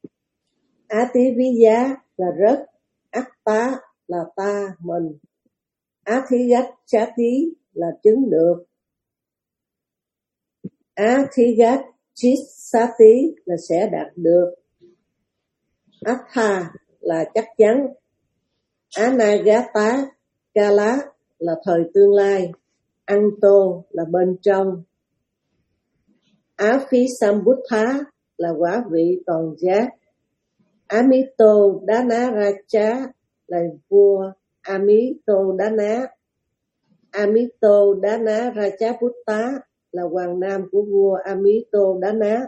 [SPEAKER 12] Ativiya là rất, Atta là ta, mình. Athigachati là chứng được. Athigachisati là sẽ đạt được. Atha là chắc chắn. Anagata Kala là thời tương lai. Anto là bên trong. Afisambuddha là quả vị toàn giác. Amito Dana Raja là vua Amito Dana. Amito Dana Rajaputta là hoàng nam của vua Amito Dana.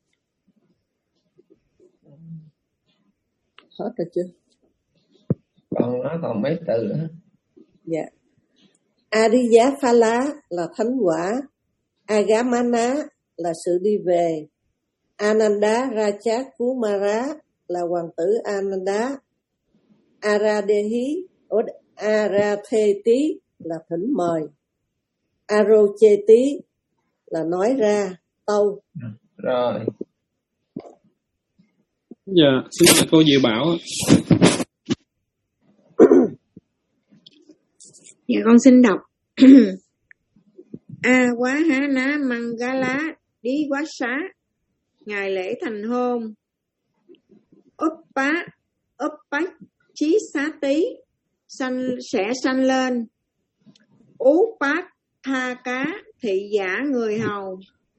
[SPEAKER 12] Hết rồi chưa?
[SPEAKER 2] Còn nó còn mấy từ nữa.
[SPEAKER 12] Dạ. Ariya Phala là thánh quả. Agamana là sự đi về. Ananda Raja Kumara là hoàng tử Ananda. Aradehi Aratheti là thỉnh mời. Arocheti là nói ra, tâu.
[SPEAKER 2] Rồi.
[SPEAKER 4] Dạ, xin mời cô Diệu Bảo.
[SPEAKER 3] Dạ con xin đọc. A quá há ná Mangala Đi quá xá, ngày lễ thành hôn. Uppa Uppa Chí xá tí sanh, sẽ sanh lên. Ú Pát Tha Cá thị giả người hầu.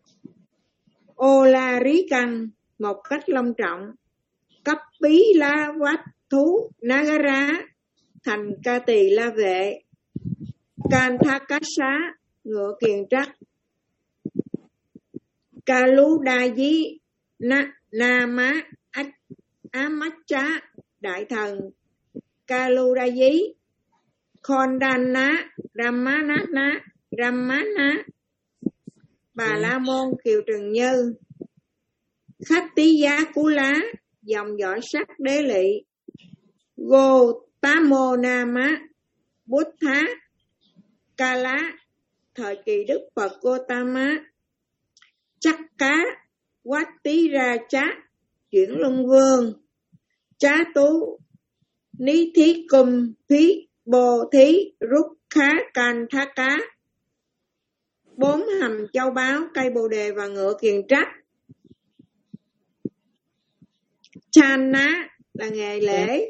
[SPEAKER 3] Ô La Rí Căng một cách long trọng. Cấp Bí La Vách Thú Nagara thành ca tỳ la vệ. Can Tha Cá Xá ngựa kiền trắc. Ca Lú Đa Dí Na, Na Má Á Mách Trá đại thần. Ca Lú Đa Dí Khondana Ramanana Ramana Bà La Môn Kiều Trừng Như. Khách tí giá cú lá, dòng dõi sắc đế lị. Gotamonama Buddha Kala, thời kỳ Đức Phật Gotama. Chắc cá Quát tí ra chá, chuyển luân vương. Trá tú Ní thí cung phí bồ thí rút khá can thá cá. Bốn hầm châu báu, cây bồ đề và ngựa kiền trắc. Chana là ngày lễ.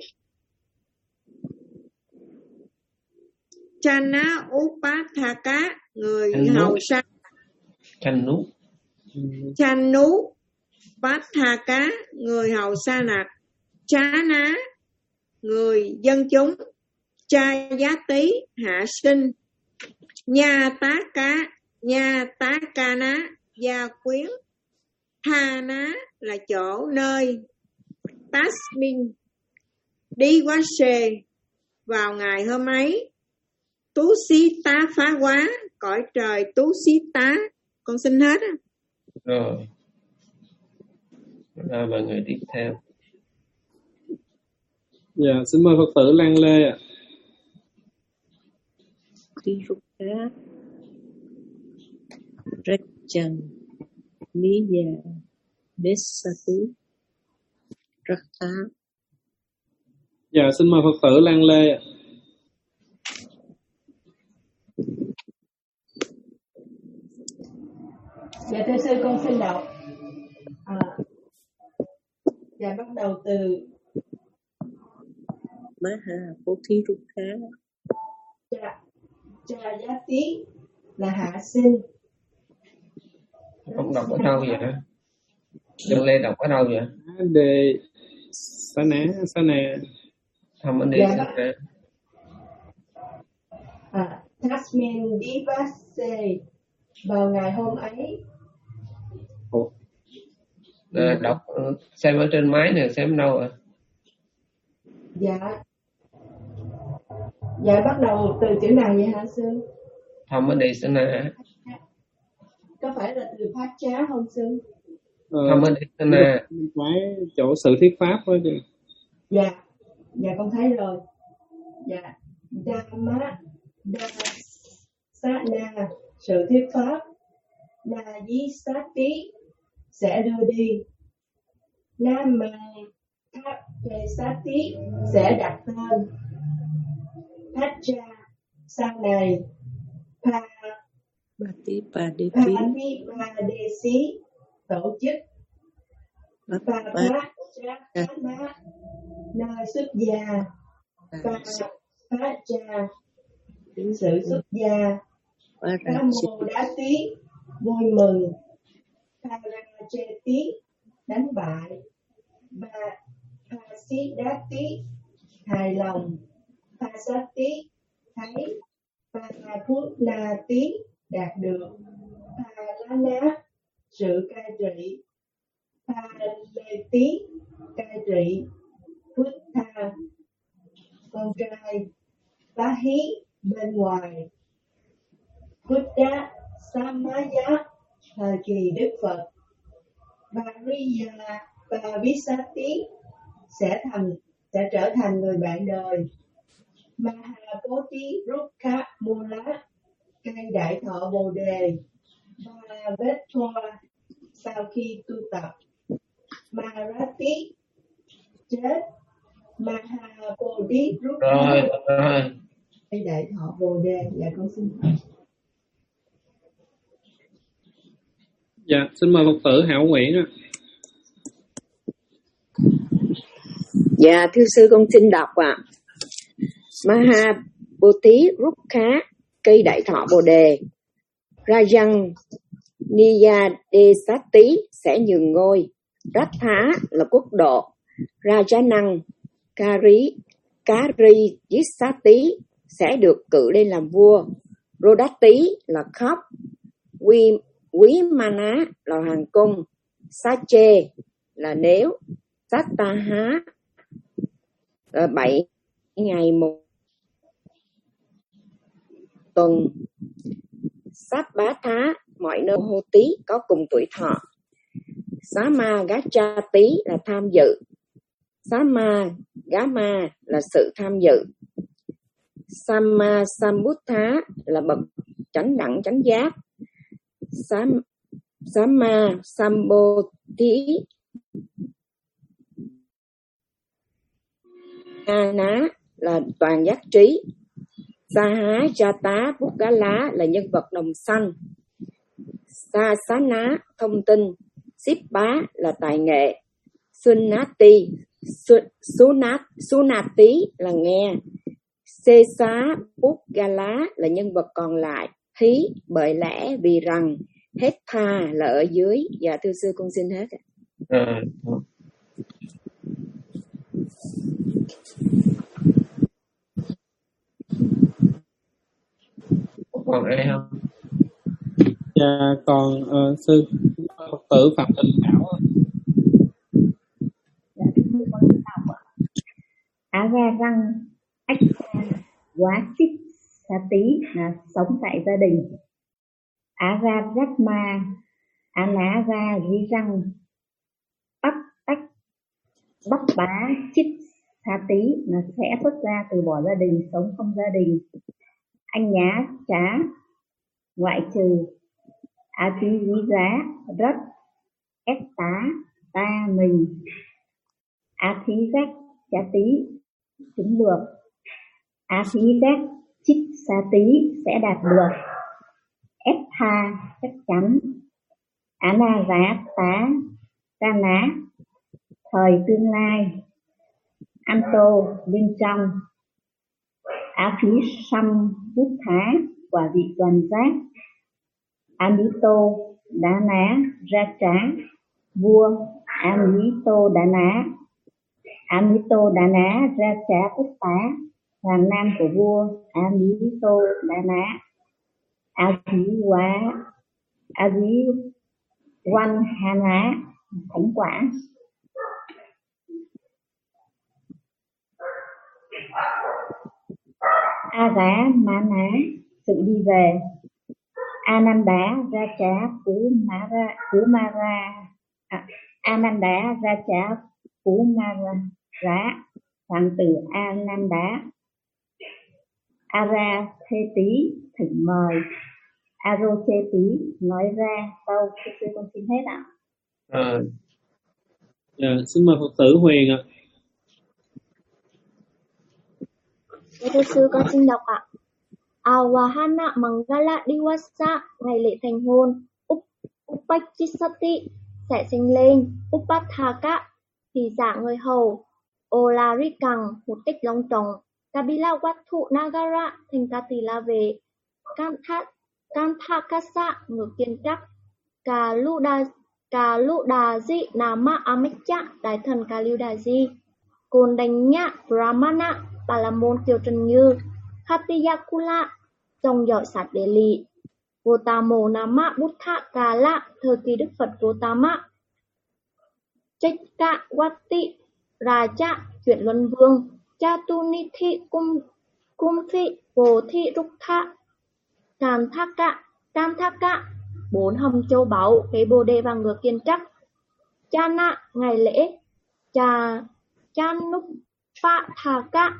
[SPEAKER 3] Chana Upathaka, người hầu sa.
[SPEAKER 2] Chanu
[SPEAKER 3] Chanu Pathaka, người hầu sa nặc. Chana, người dân chúng. Cha giá tí, hạ sinh. Nha tá cá, nha tá ca ná, gia quyến. Tha ná là chỗ, nơi. Tasmin, đi quá xê, vào ngày hôm ấy. Tú xí tá phá quá, cõi trời tú xí tá. Con xin hết á.
[SPEAKER 2] Rồi. Rồi mọi người tiếp theo.
[SPEAKER 4] Dạ, xin mời Phật tử Lan Lê ạ.
[SPEAKER 12] Tí rút cá, rách chân, lý già, đế sa tí, rắc tá.
[SPEAKER 4] Dạ, xin mời Phật tử Lan Lê ạ.
[SPEAKER 10] Dạ thưa sư, con xin đọc. À, dạ bắt đầu từ
[SPEAKER 12] Maha Bố Thí Rút Khá.
[SPEAKER 10] Cha, cha giá tí là hạ sinh.
[SPEAKER 2] Không đọc ở đâu vậy? Đừng Lê đọc ở đâu vậy?
[SPEAKER 4] Đề sa ná, sa nà.
[SPEAKER 2] Thầm anh đi
[SPEAKER 10] Dạ,
[SPEAKER 2] sa nà.
[SPEAKER 10] À, Tasmin Divase, vào ngày hôm ấy.
[SPEAKER 2] Ủa? À, đọc xem ở trên máy nè, xem đâu ạ? À?
[SPEAKER 10] Dạ. Dạ bắt đầu từ chữ nào vậy hả sư?
[SPEAKER 2] Thầm anh đi sa nà.
[SPEAKER 10] Có phải là từ phát trá không sư?
[SPEAKER 4] Ờ,
[SPEAKER 2] Thầm anh đi sa nà.
[SPEAKER 4] Cái chỗ sự thuyết pháp thôi chứ.
[SPEAKER 10] Dạ. Dạ con thấy rồi. Dạ. Dhamma Đa Sát Na, sự thuyết pháp. Na Di Sát Tí, sẽ đưa đi. Nam Ma Tháp Kê Sát Tí, sẽ đặt tên. Thát Cha, sau này. Pa
[SPEAKER 12] Ba tí ba đê tí.
[SPEAKER 10] Pa Ni Pa Đê Xí, tổ chức. Pa Phát Cha Phát Má, nơi xuất gia. Pa Phát Cha, sự xuất gia. Pa Mô Đá Tí, vui mừng. Pa Ra Chê Tí, đánh bại. Pa Pa Xí Đá Tí, hài lòng. Pa Sát Tí, thấy. Pa Phút Na Tí, đạt được. Pa Lá Ná, sự cai trị. Pa Lê Tí, cai trị. Phút Tha, con trai. Pa Hí, bên ngoài. Phút Đá, Samaya, thời kỳ Đức Phật. Bariya, Pavisati, sẽ thành sẽ trở thành người bạn đời. Mahapoti Rukha Mula, cây đại thọ Bồ đề. Bhavetva, sau khi tu tập. Marati, chết. Mahapoti Rukha,
[SPEAKER 2] Rồi, rồi.
[SPEAKER 10] cây đại thọ Bồ đề. Dạ con xin hỏi.
[SPEAKER 4] Dạ, xin mời Phật tử Hảo Nguyễn ạ.
[SPEAKER 5] Dạ thưa sư, con xin đọc ạ. À. Mahabodhi Rukha, cây đại thọ Bồ đề. Rajan Niyadesati, sẽ nhường ngôi. Ratha là quốc độ. Rajanang Kari Kari Yisati, sẽ được cử lên làm vua. Rodati là khóc. Quy Quý Mana là hoàng cung. Sache là nếu. Sataha là bảy ngày một tuần. Sát bá thá, mọi nơi hô tí có cùng tuổi thọ. Sama Gachati là tham dự. Sama Gama là sự tham dự. Sama Sambuddha là bậc chánh đẳng chánh giác. Sam, Sama Sambodhi Ana là toàn giác trí. Saha Jata Pukkala là nhân vật đồng sanh. Sasana thông tin. Sippa là tài nghệ. Sunati Sunat Sunati là nghe. Sesa Pukkala là nhân vật còn lại. Hí bởi lẽ vì rằng. Hết tha là ở dưới. Dạ thưa sư con xin hết.
[SPEAKER 2] À, còn ai không?
[SPEAKER 4] Dạ còn uh, sư Phật tử Phạm Tình Thảo.
[SPEAKER 11] Dạ thưa sư con xin đọc ạ. Á ra răng ách quá chích sa tí là sống tại gia đình. Á ra rắc ma á lá ra rí răng bắt tách bắt bá chích sa tí là sẽ xuất ra từ bỏ gia đình, sống không gia đình. Anh nhá trá ngoại trừ. Á tí rí giá rất ép tá ta mình. Á thí rách chá tí chứng được. Á thí rách chích sa tí sẽ đạt được. Ép tha chắc chắn. Á na giá tá ta ná thời tương lai. An tô bên trong. Á phí xăm bút thá quả vị toàn giác. Á mỹ tô đá ná ra trá vua. Á mỹ tô đá ná Á mỹ tô đá ná ra trá quốc tá hoàng nam của vua. Á mỹ tô đá ná Á dí quá Á dí quan hà ná thánh quả. A giá má ná sự đi về. Ananda ra trá phú ma ra phú ma ra à, Ananda ra trá phú ma ra rá hoàng tử Ananda. Ara thê tí thỉnh mời. Aro chê tí nói ra câu. Sư con xin hết ạ.
[SPEAKER 2] À.
[SPEAKER 4] Dạ, xin mời Phật tử Huyền ạ.
[SPEAKER 6] Thưa sư con xin đọc ạ. Awahana Mangala Diwasa ngày lễ thành hôn. Up, Upachisati sẽ sinh lên. Upathaka thì giả người hầu. Olarikang một cách long trọng. Kabila Wathu Nagara thành Katila về. Kanthakasa ngược kiên trắc. Kaluda Kaludaji Nama Amicha đại thần Kaludaji. Côn Đành Nhã Brahmana bà la môn kiều Trần Như. Khatiyakula dòng dõi sát đế lị. Gotamo Nama Buddha Kala thời kỳ Đức Phật Gotama. Chekka Wati Raja chuyện luân vương. Chatunithi Kum Kumthi Vô Thi Rukha. Kanthaka Kanthaka bốn hầm châu báu cái bồ đề và ngược kiên trắc. Chana ngày lễ. Cha Chanupathaka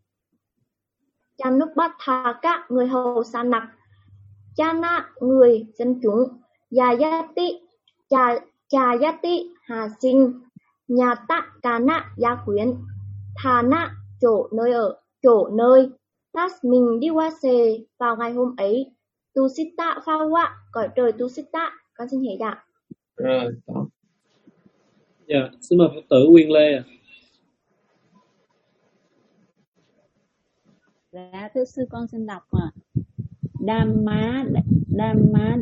[SPEAKER 6] Chanupathaka người hầu sa nặc. Chana người dân chúng. Yayati Cha Chayati hà sinh. Nhata Kana gia quyến. Thana chỗ nơi ở chỗ nơi. Tasmin Diwase vào ngày hôm ấy. Tusita Phawa cõi trời Tusita. Con xin hết ạ.
[SPEAKER 2] Rồi, đó.
[SPEAKER 4] Dạ, xin mời Phật tử Nguyên Lê ạ.
[SPEAKER 14] Dạ, thưa sư con xin đọc ạ. Dhamma Dhamma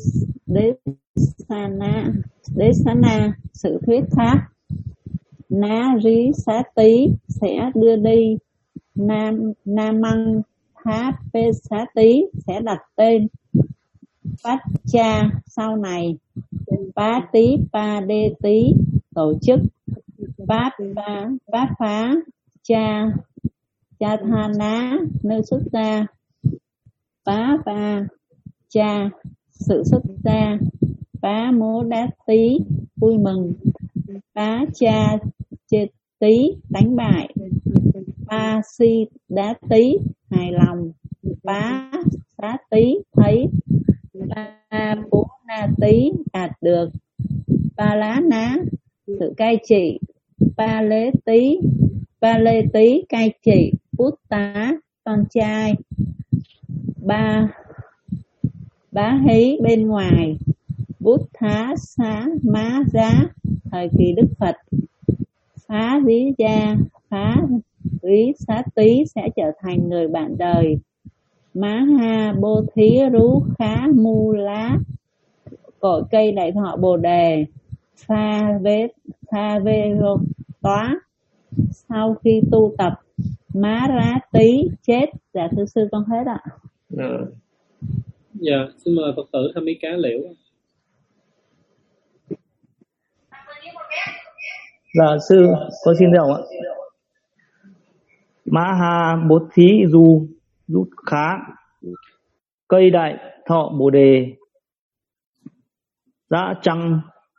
[SPEAKER 14] Desana Desana sự thuyết pháp. Nari Sati sẽ đưa đi. Nam Namang Thapesati sẽ đặt tên. Pacha sau này. Pati Padeti tổ chức. Bát Phá Bát Phá Cha Chathana nơi xuất gia. Bá Ba Cha sự xuất gia. Bá Mố Đát Tí vui mừng. Bá Cha Chê Tí đánh bại. Ba Si Đát Tí hài lòng. Bá Xá Tí thấy. Ba Bố Na Tí đạt được. Ba Lá Ná sự cai trị. Ba Lê Tí Ba Lê Tí cai trị. Bút Tá con trai. Ba Bá Hí bên ngoài. Bút Thá Xá Má Giá thời kỳ Đức Phật. Phá Rí Gia Phá Rí Xá Tí sẽ trở thành người bạn đời. Má Ha Bô Thí Rú Khá Mu Lá cội cây đại thọ Bồ Đề. Pha Vế Pha Vê Rô Tóa sau khi tu tập. Má Rá Tí chết. Dạ thưa sư con hết ạ.
[SPEAKER 4] Rồi. Dạ, xin mời Phật tử Tham Mỹ Cá Liễu.
[SPEAKER 7] Dạ sư, con xin chào ạ. Maha Bố Thí Du Rút Khá cây đại thọ Bồ Đề. Dã Trăng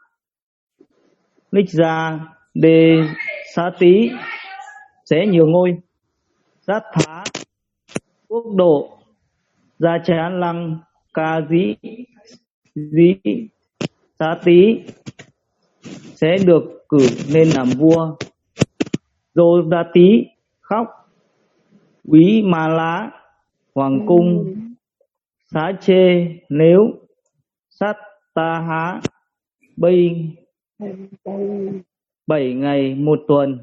[SPEAKER 7] Ních Gia Đề Xá Tí sẽ nhiều ngôi. Giác Thá Quốc độ. Gia Chán Lăng Ca Dĩ Dĩ Xá Tí sẽ được cử lên làm vua. Dô Đa Tí khóc. Quý Ma Lá hoàng cung. Xá Chê nếu. Sát Ta Há bây bảy ngày một tuần.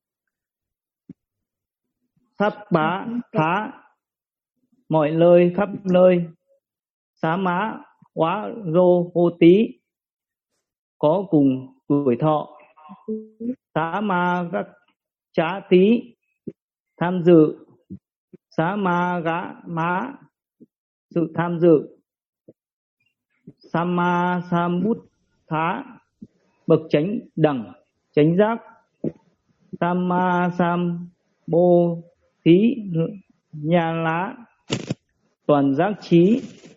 [SPEAKER 7] Sắp Bá Thá mọi nơi khắp nơi. Xá Má Hóa Rô Hô Tí có cùng tuổi thọ. Xá Ma Gác Trá Tí tham dự. Xá Ma Gá Má sự tham dự. Sama Sambut Thá bậc chánh đẳng chánh giác. Sama Sam Bô Thí Nha Lá toàn giác trí.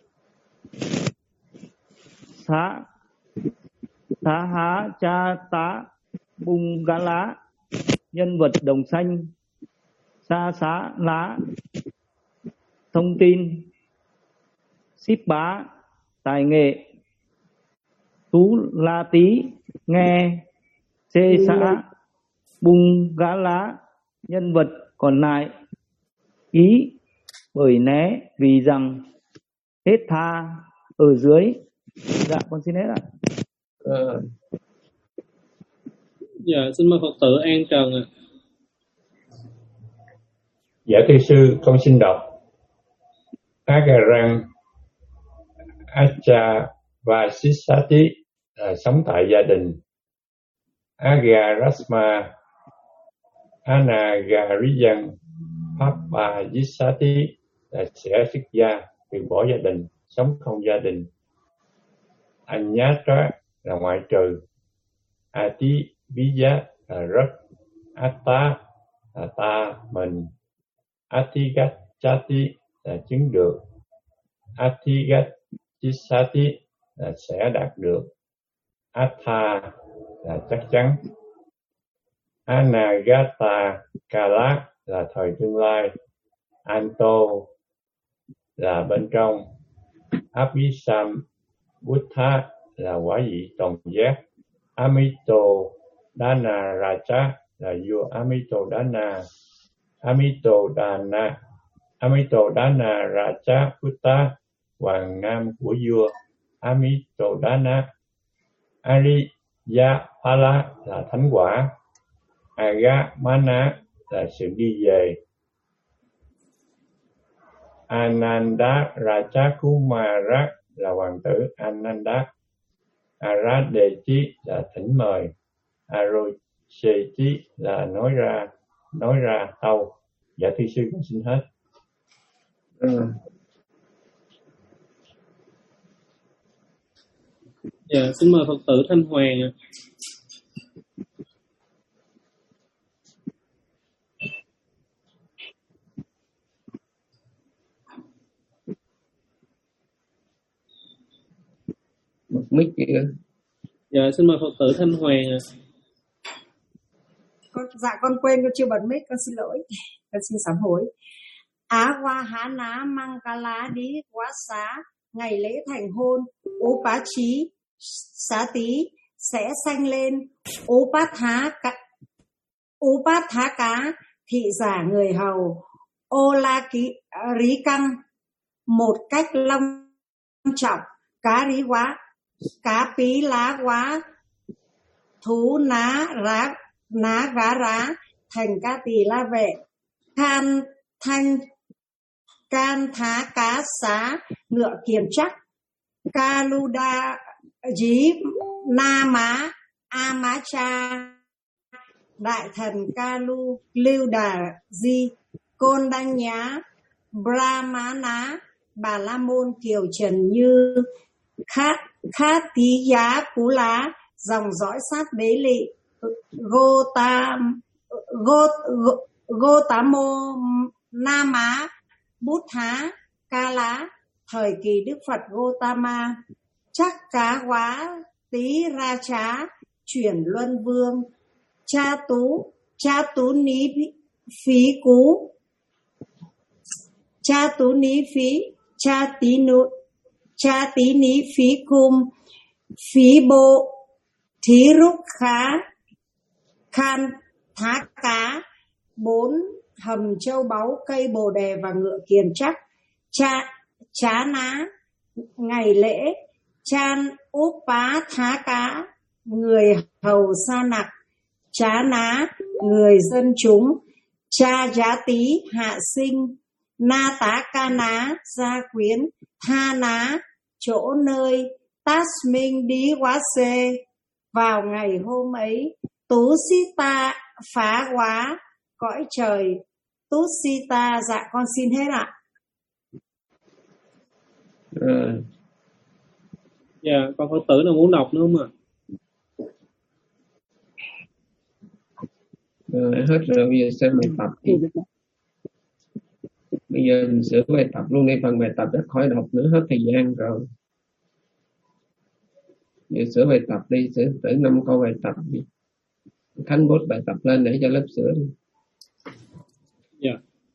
[SPEAKER 7] Xá Xá Há Cha Tá Bung Gá Lá nhân vật đồng xanh. Sa Xá Lá thông tin. Síp Bá tài nghệ. Tú La Tí nghe. Xê Xã Bung Gá Lá nhân vật còn lại. Ý bởi né vì rằng. Hết tha ở dưới. Dạ con xin hết ạ.
[SPEAKER 4] À. Dạ xin mời Phật tử An Trần ạ.
[SPEAKER 8] Dạ thưa sư, con xin đọc Agarang Acha và Sisati là sống tại gia đình. Agarasma Anagariyan Papayisati là sẽ xuất gia, từ bỏ gia đình, sống không gia đình. Anyatra là ngoại trừ. Ati Vija là rất. Atta là ta, mình. Atigachati là chứng được. Atigachisati là sẽ đạt được. Atha là chắc chắn. Anagata Kala là thời tương lai. Anto là bên trong. Abhisam Buddha là quả vị toàn giác. Amito Dana Raja là vua Amito Dana. Amito Dana Amito Dana Raja Buddha hoàng nam của vua Amito Dana. Ariyapala là thánh quả. Agamana là sự đi về. Ananda Raja Kumara là hoàng tử Ananda. Aradechi là thỉnh mời. Arosechi là nói ra nói ra tâu. Dạ thưa sư con xin hết.
[SPEAKER 4] Ừ. Dạ xin mời Phật tử Thanh Hoàng ạ.
[SPEAKER 2] mic chưa?
[SPEAKER 4] Dạ xin mời Phật tử Thanh Hoàng ạ.
[SPEAKER 13] Con, dạ con quên, con chưa bật mic, con xin lỗi, con xin sám hối. Á Hoa Há Ná Mang Ca Lá Đi Quá Xá, ngày lễ thành hôn, Ô Pá Chí Xá Tí sẽ sanh lên Ô Pát Thá Cá, Ô Pát Thá Cá, thị giả người hầu, Ô La Ký Rí Căng, một cách long trọng, cá rí quá, cá pí lá quá, thú ná rá ná gá rá, thành ca tỳ la vệ, can thanh can thá cá xá, ngựa kiềm chắc, ca lu đa dí na má a má cha, đại thần ca lu lưu đà di, côn đanh nhá brahmana, bà la môn kiều trần như, khát khát tí giá cú lá, dòng dõi sát đế lị, Gota Got Gotamo Na Má Bút Thá Ca Lá, thời kỳ Đức Phật Gotama, chắc cá hóa tí ra trá, chuyển luân vương, cha tú cha tú ní phí cú, cha tú ní phí, cha tí nụ cha tí ní phí cung, phí bộ thí rúc khá khan thá cá, bốn hầm châu báu, cây bồ đề và ngựa kiền chắc, cha chá ná ngày lễ, chan úp pá thá cá, người hầu sa nặc, chá ná người dân chúng, cha giá tí hạ sinh, na tá ca ná gia quyến, tha ná chỗ nơi, tát minh đi quá xê, vào ngày hôm ấy, tú si ta phá quá cõi trời, tú si ta. Dạ con xin hết ạ.
[SPEAKER 2] À.
[SPEAKER 4] Dạ con Phật tử nào muốn đọc nữa không ạ?
[SPEAKER 2] Rồi, hết rồi, bây giờ xem bài tập đi. Bây giờ mình sửa bài tập luôn đi, phần bài tập đã khỏi đọc nữa, hết thời gian rồi. Giờ sửa bài tập đi, sửa tới năm câu bài tập đi. Khánh post bài tập lên để cho lớp sửa đi.
[SPEAKER 4] Dạ.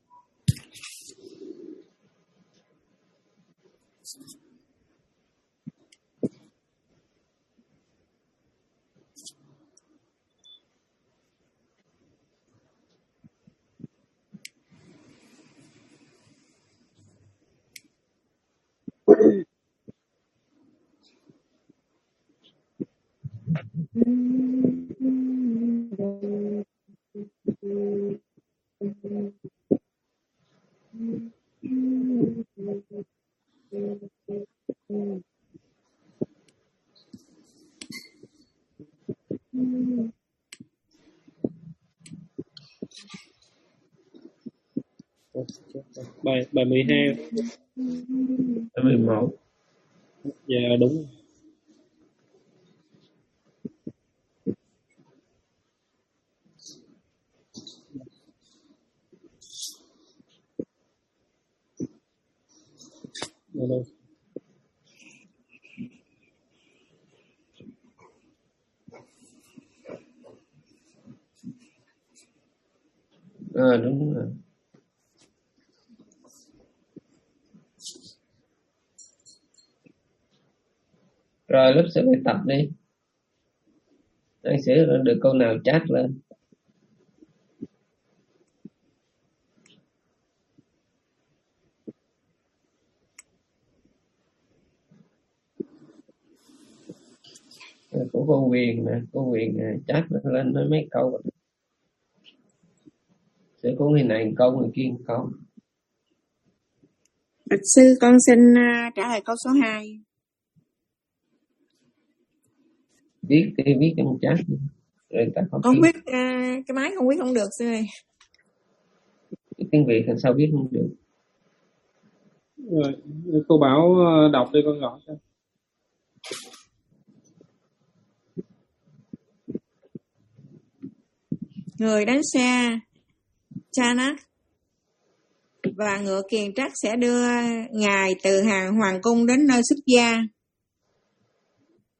[SPEAKER 4] Bài bài mười hai.
[SPEAKER 2] Bài mười một.
[SPEAKER 4] Dạ đúng. Dạ đâu.
[SPEAKER 2] À đúng rồi. Rồi lớp sửa bài tập đi. Đang sửa được câu nào chat lên. Của cô Huyền nè, cô Huyền chat lên nói mấy câu. Sửa của người này câu, người kia câu.
[SPEAKER 3] Bạch sư con xin uh, trả lời câu số hai.
[SPEAKER 2] Viết thì viết trong chat. Rồi ta
[SPEAKER 3] Con
[SPEAKER 2] viết.
[SPEAKER 3] viết uh, cái máy con viết không được sư ơi.
[SPEAKER 2] Tiếng Việt làm sao viết không được.
[SPEAKER 4] Rồi, cô bảo đọc đi con gọi cho.
[SPEAKER 3] Người đánh xe Chanak và ngựa kiền trắc sẽ đưa ngài từ hàng hoàng cung đến nơi xuất gia.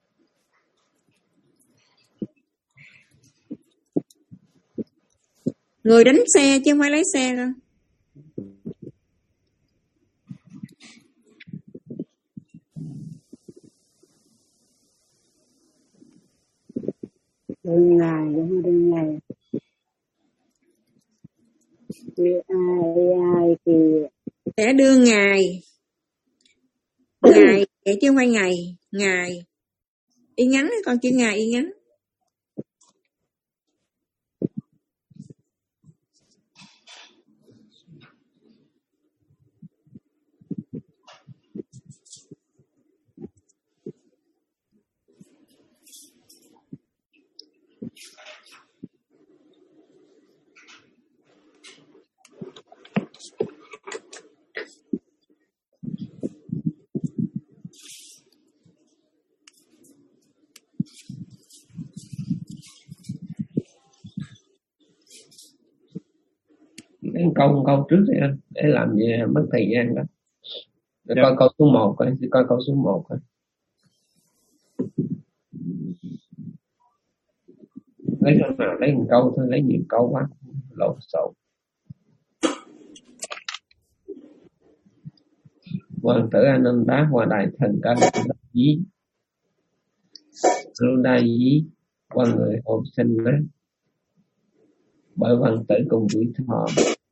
[SPEAKER 3] Người đánh xe chứ không phải lấy xe đâu.
[SPEAKER 14] Đương ngài đúng không? Đương ngài thì ai ai thì
[SPEAKER 3] Sẽ đưa ngài ngày vậy chứ không phải ngày. Ngày y ngắn, con chữ ngày y ngắn.
[SPEAKER 2] Lấy câu câu trước đi anh, để làm gì mất thời gian đó. Để coi câu số một coi, để coi câu số một coi. Lấy câu nào lấy một câu thôi, lấy nhiều câu quá lộn xộn. Hoàng tử Ananda và đại thần Kaludagi, Kaludagi qua người hậu sinh đó, bởi hoàng tử cùng tuổi thọ.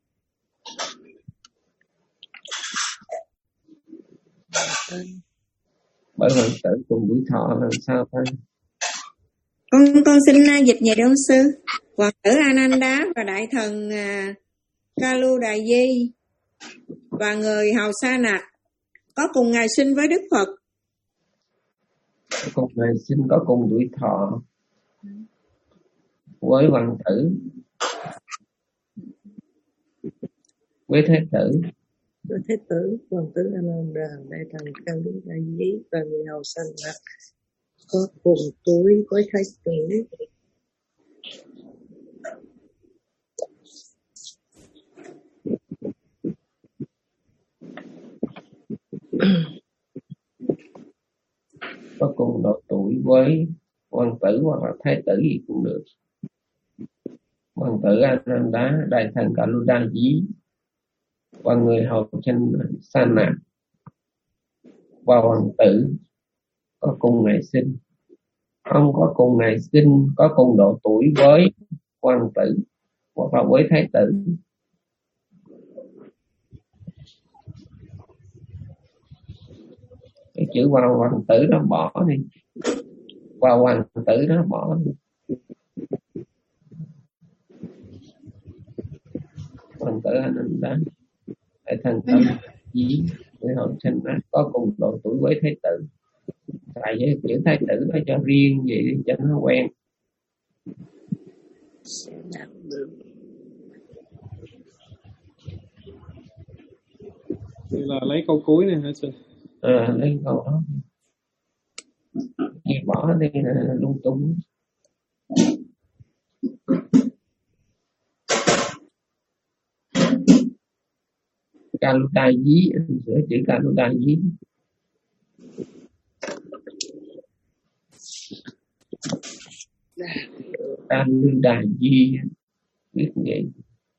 [SPEAKER 2] Bởi hoàng tử cùng tuổi thọ làm sao thôi.
[SPEAKER 3] Con con xin uh, dịch về đâu sư. Hoàng tử Ananda và đại thần uh, Kaludagi và người hầu Sa Nặc có cùng ngày sinh với Đức Phật.
[SPEAKER 2] Cùng ngày sinh có cùng tuổi thọ với hoàng tử, với thế tử.
[SPEAKER 12] Với thế tử, hoàng tử Ananda, đại thần Kaludagi và người hầu Sa Nặc có cùng tuổi với thái tử.
[SPEAKER 2] Có cùng độ tuổi với hoàng tử hoặc là thái tử gì cũng được. Hoàng tử Ananda, đại thần Kaludagi và người hầu chân Sa Nặc và hoàng tử có cùng ngày sinh. Không có cùng ngày sinh, có cùng độ tuổi với hoàng tử hoặc là với thái tử. Cái chữ vào hoàng tử đó bỏ đi, vào hoàng tử đó bỏ đi. Hoàng tử Ananda, đại thần Kaludagi với hậu sinh có cùng độ tuổi với thái tử. Tại với chữ thái tử nó cho riêng vậy cho nó quen.
[SPEAKER 4] Đây là lấy câu cuối này hả sư?
[SPEAKER 2] À, lấy câu đó. Nghe bỏ đi là lung tung. Kaludagi, sửa chữ Kaludagi. Kaludagi biết vậy.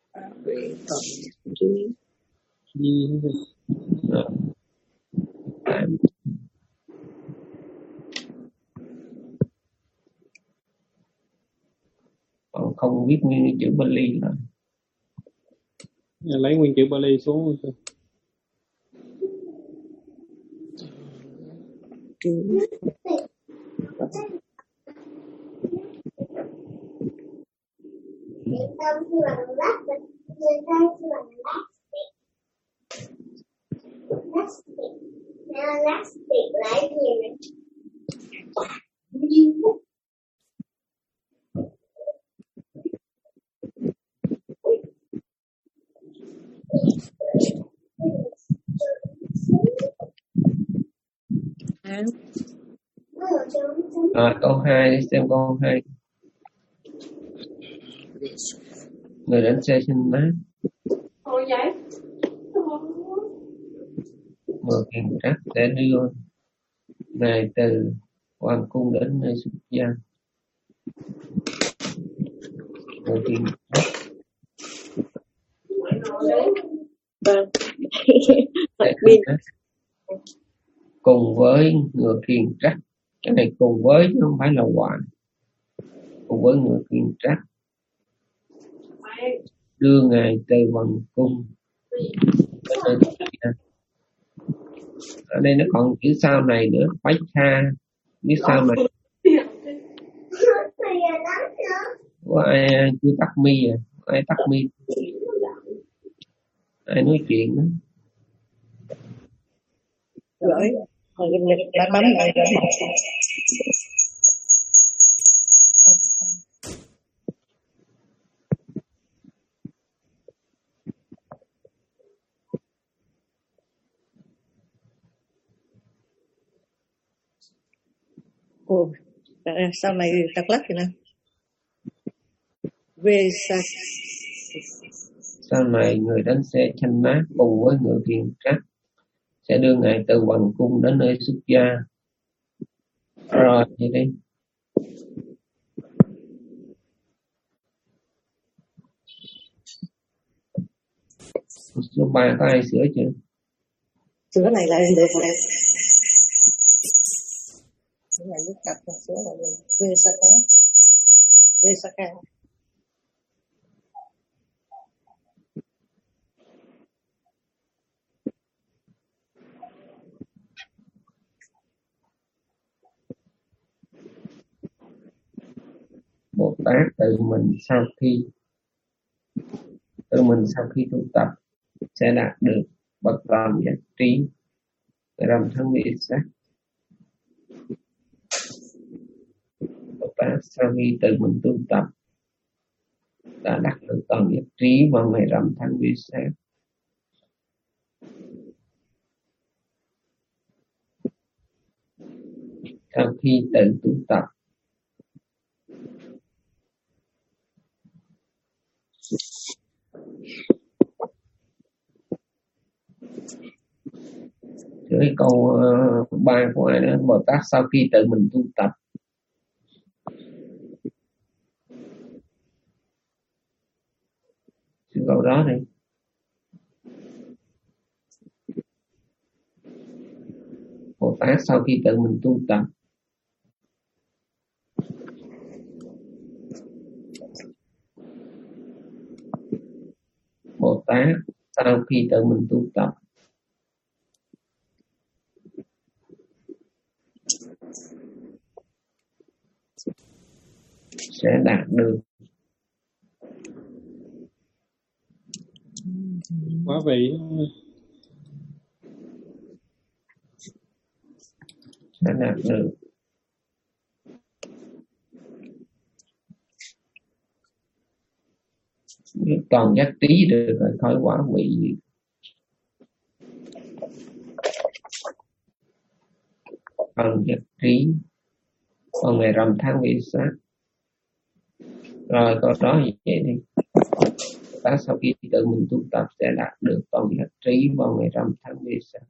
[SPEAKER 2] Còn không biết nguyên chữ Bali là
[SPEAKER 4] lấy nguyên chữ Bali xuống rồi.
[SPEAKER 2] À, câu hai, xem câu hai. Người đánh xe xin mát. Mười kiền trắc sẽ đưa ngài từ hoàng cung đến nơi xuất gia. Mười kiền trắc Cùng với ngựa khiên trắc, cái này cùng với chứ không phải là hoài. Cùng với ngựa khiên trắc đưa ngài từ vần cung. Ở đây nó còn chữ sau này nữa, bách tha biết sau này của ai chưa tắt mi à, ai tắt mi, ai nói chuyện đó.
[SPEAKER 12] Rồi, đã bấm lại rồi. Ồ, sau này tắt lắc thì nào? Về sạc.
[SPEAKER 2] Sau này người đánh xe chanh mát cùng với ngựa khiên trắc sẽ đưa ngài từ hoàng cung đến nơi xuất gia. Rồi vậy đi. Số ba có ai sửa chưa?
[SPEAKER 12] Sửa này lại được rồi. Cái này lúc đặt một số là về sạc cá. Về sạc cá.
[SPEAKER 2] Bồ Tát tự mình sau khi tự mình sau khi tu tập sẽ đạt được bậc tam giác trí, rằm thân vị sắc. Bồ Tát sau khi tự mình tu tập đã đạt được tam giác trí vào ngày rằm thân vị sắc. Sau khi tự tu tập cái câu uh, ba của ai đó, Bồ Tát sau khi tự mình tu tập cái câu đó đi. Bồ Tát sau khi tự mình tu tập Bồ Tát sau khi tự mình tu tập sẽ đạt được
[SPEAKER 4] quá vị
[SPEAKER 2] sẽ đạt được toàn giác trí được rồi, khỏi quả vị gì. Toàn giác trí vào ngày rằm tháng vị sát. Rồi câu đó vậy đi. Ta sau khi tự mình tu tập sẽ đạt được toàn giác trí vào ngày rằm tháng vị sát.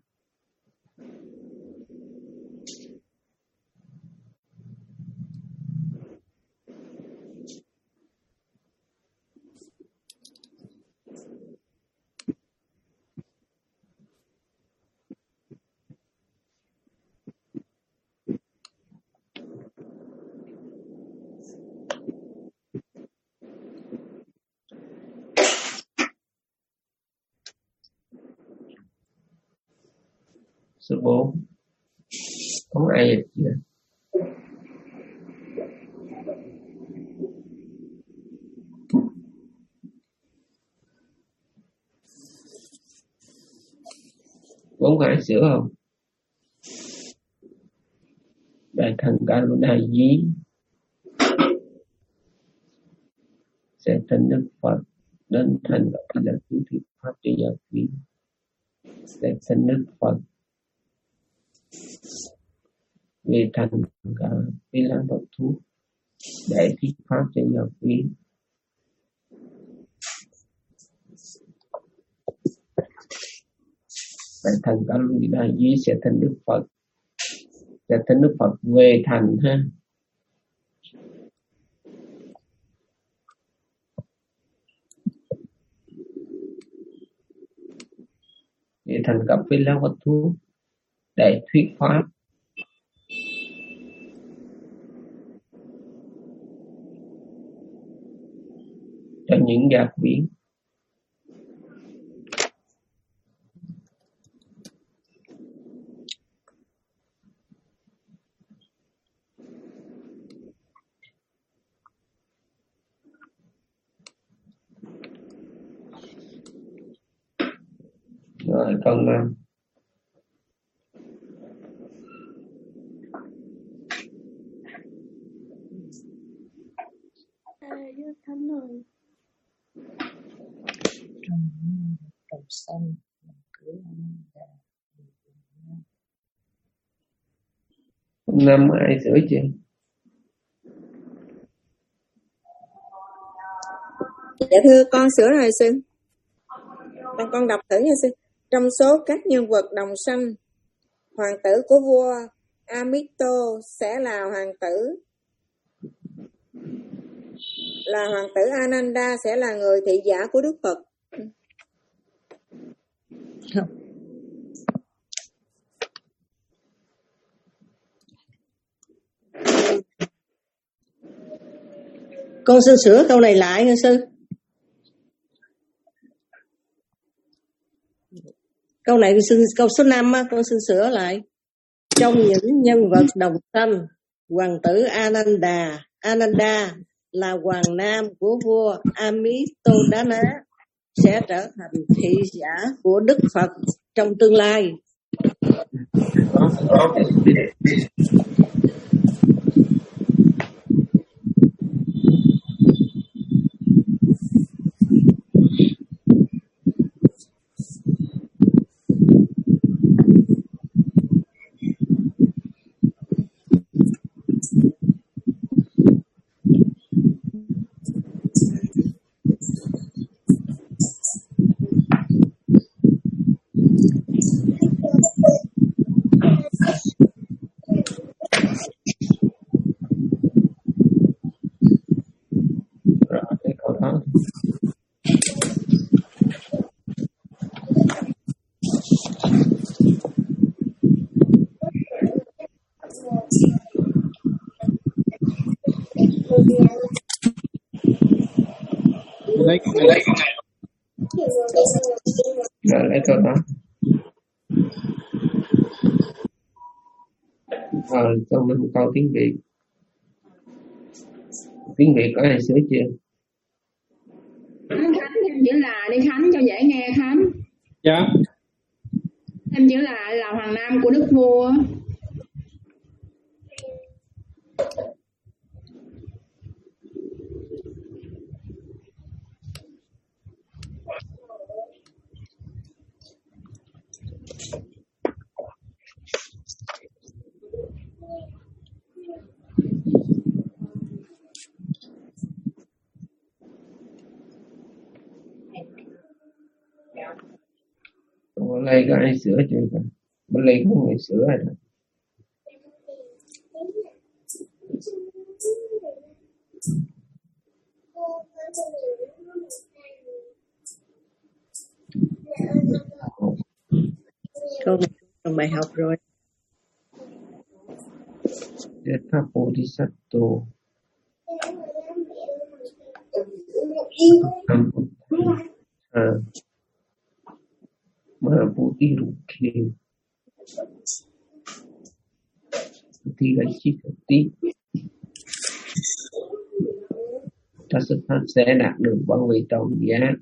[SPEAKER 2] Số bốn. Không ai dịch chưa? Bốn có ai sửa không? Đại thần Karuna Dí sẽ thành Đức Phật đến thành Phật là cứu thị pháp cho giáo viên, sẽ thành Đức Phật về thành cả cái lá độc thuốc để thuyết pháp cho giáo viên. Đại thần Karuna Dí sẽ thành Đức Phật, sẽ thành Đức Phật về thành ha. để thành cấp với lá vật thú để thuyết pháp. Cho những giác biến. Rồi câu năm.
[SPEAKER 12] Đồng xanh
[SPEAKER 2] Câu năm ai sửa chưa?
[SPEAKER 3] Dạ thưa con sửa rồi sư. Con con đọc thử nha sư. Trong số các nhân vật đồng sanh, hoàng tử của vua Amito sẽ là hoàng tử là hoàng tử Ananda sẽ là người thị giả của Đức Phật.
[SPEAKER 12] Con xin sửa câu này lại nha sư. Câu này câu số năm á, con xin sửa lại. Trong những nhân vật đồng sanh, hoàng tử Ananda, Ananda là hoàng nam của vua Amitodana sẽ trở thành thị giả của Đức Phật trong tương lai.
[SPEAKER 4] Lấy cái này.
[SPEAKER 2] Rồi lấy câu đó. Rồi câu năm câu tiếng Việt. Tiếng Việt có ai sửa chưa?
[SPEAKER 1] Khánh thêm chữ là đi Khánh cho dễ nghe Khánh.
[SPEAKER 4] Dạ.
[SPEAKER 1] Thêm chữ là là hoàng nam của đức vua.
[SPEAKER 2] Bên đây có ai sửa chưa? Bên đây có người sửa rồi đó.
[SPEAKER 12] Câu này trong bài học rồi.
[SPEAKER 2] Yatha Bodhisattva à Mahabuddhi Rukhe Buddhi là chiếc tí ta sẽ đạt được bản vị toàn giác.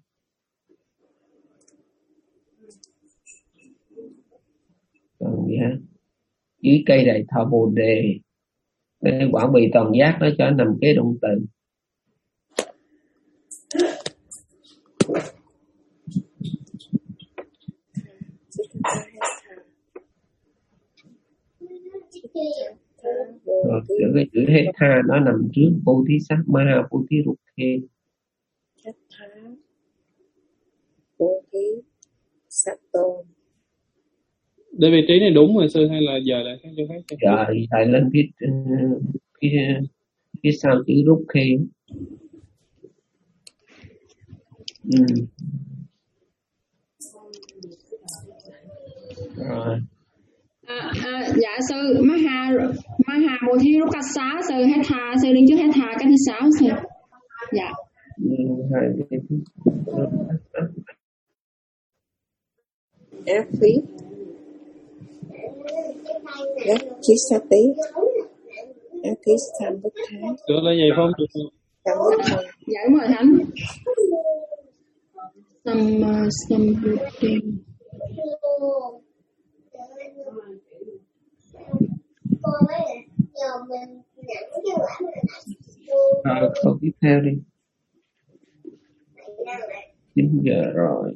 [SPEAKER 2] Toàn giác dưới cây đại thọ bồ đề. Cái quả vị toàn giác đó cho nằm kế động từ. Rồi chữ cái chữ hết tha nó nằm trước Bodhisattva Mahabuddhi Rukhe.
[SPEAKER 12] Hết tha Bodhisattva.
[SPEAKER 4] Để vị trí này đúng rồi sư hay là giờ lại khác chỗ khác?
[SPEAKER 2] Rồi lại lên phía phía phía sau chữ Rukhe. Ừ. Rồi.
[SPEAKER 1] À, à, dạ sư Maha Maha Bồ Thi Rukasa sư hết tha sư đứng trước hết tha cái thứ sáu sư. Dạ.
[SPEAKER 12] Ác phí Ác chí sa tí Ác khí sam bất thái
[SPEAKER 4] Sửa lại vậy không?
[SPEAKER 12] Sam bất thái.
[SPEAKER 1] Dạ đúng rồi thánh. Sam Sam
[SPEAKER 2] Rồi câu tiếp theo đi. chín giờ rồi.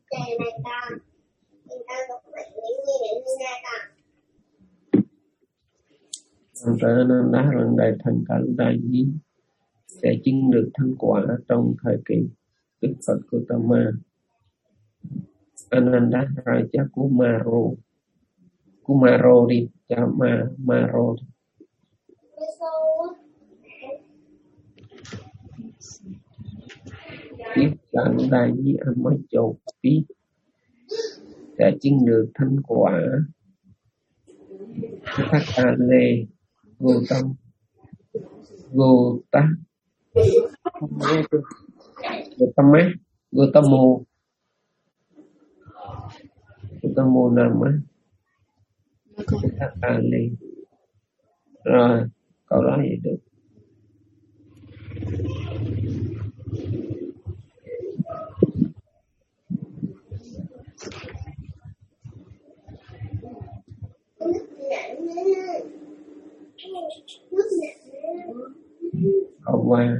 [SPEAKER 2] Thành ra nên đá lần đại thành cả đại nhí sẽ chứng được thành quả trong thời kỳ Đức Phật Gautama. Ananda Raja Kumaro Kumaro đi cho ma Maro tiếp cận đại nhí Amacho Pi sẽ chứng được thành quả. Thakka Lê Gautam Gauta Gautama Gautamo Gautamo Nama Thakka Lê. Rồi câu đó vậy được. Câu ba.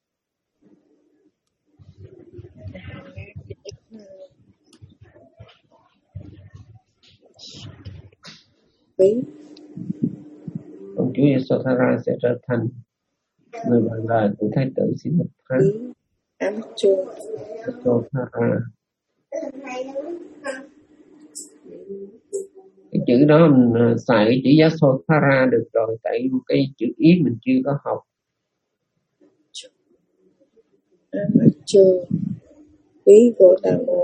[SPEAKER 2] Công chúa Yasodhara sẽ trở thành người bạn đời của thái tử Siddhartha. Yasodhara. Cái chữ đó mình xài cái chữ Yasodhara được rồi, tại cái chữ ý mình chưa có học.
[SPEAKER 12] Amacho Pi Gautamo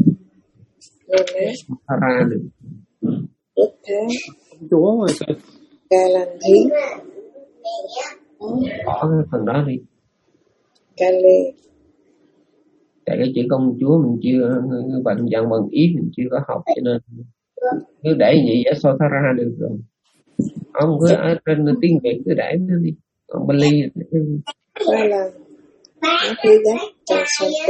[SPEAKER 2] Yasodhara được.
[SPEAKER 12] Đức Thái
[SPEAKER 4] Chúa mà sao?
[SPEAKER 12] Ca Lan Thí
[SPEAKER 2] Có cái phần đó đi.
[SPEAKER 12] Ca Lê.
[SPEAKER 2] Tại cái chữ công chúa mình chưa, bạn dặn bằng ý mình chưa có học, cho nên cứ để vậy Yasodhara được rồi. Ông cứ ở trên tiếng Việt cứ để nó đi. Còn Bali
[SPEAKER 12] Ba lần Nó khí gắt cho sông tí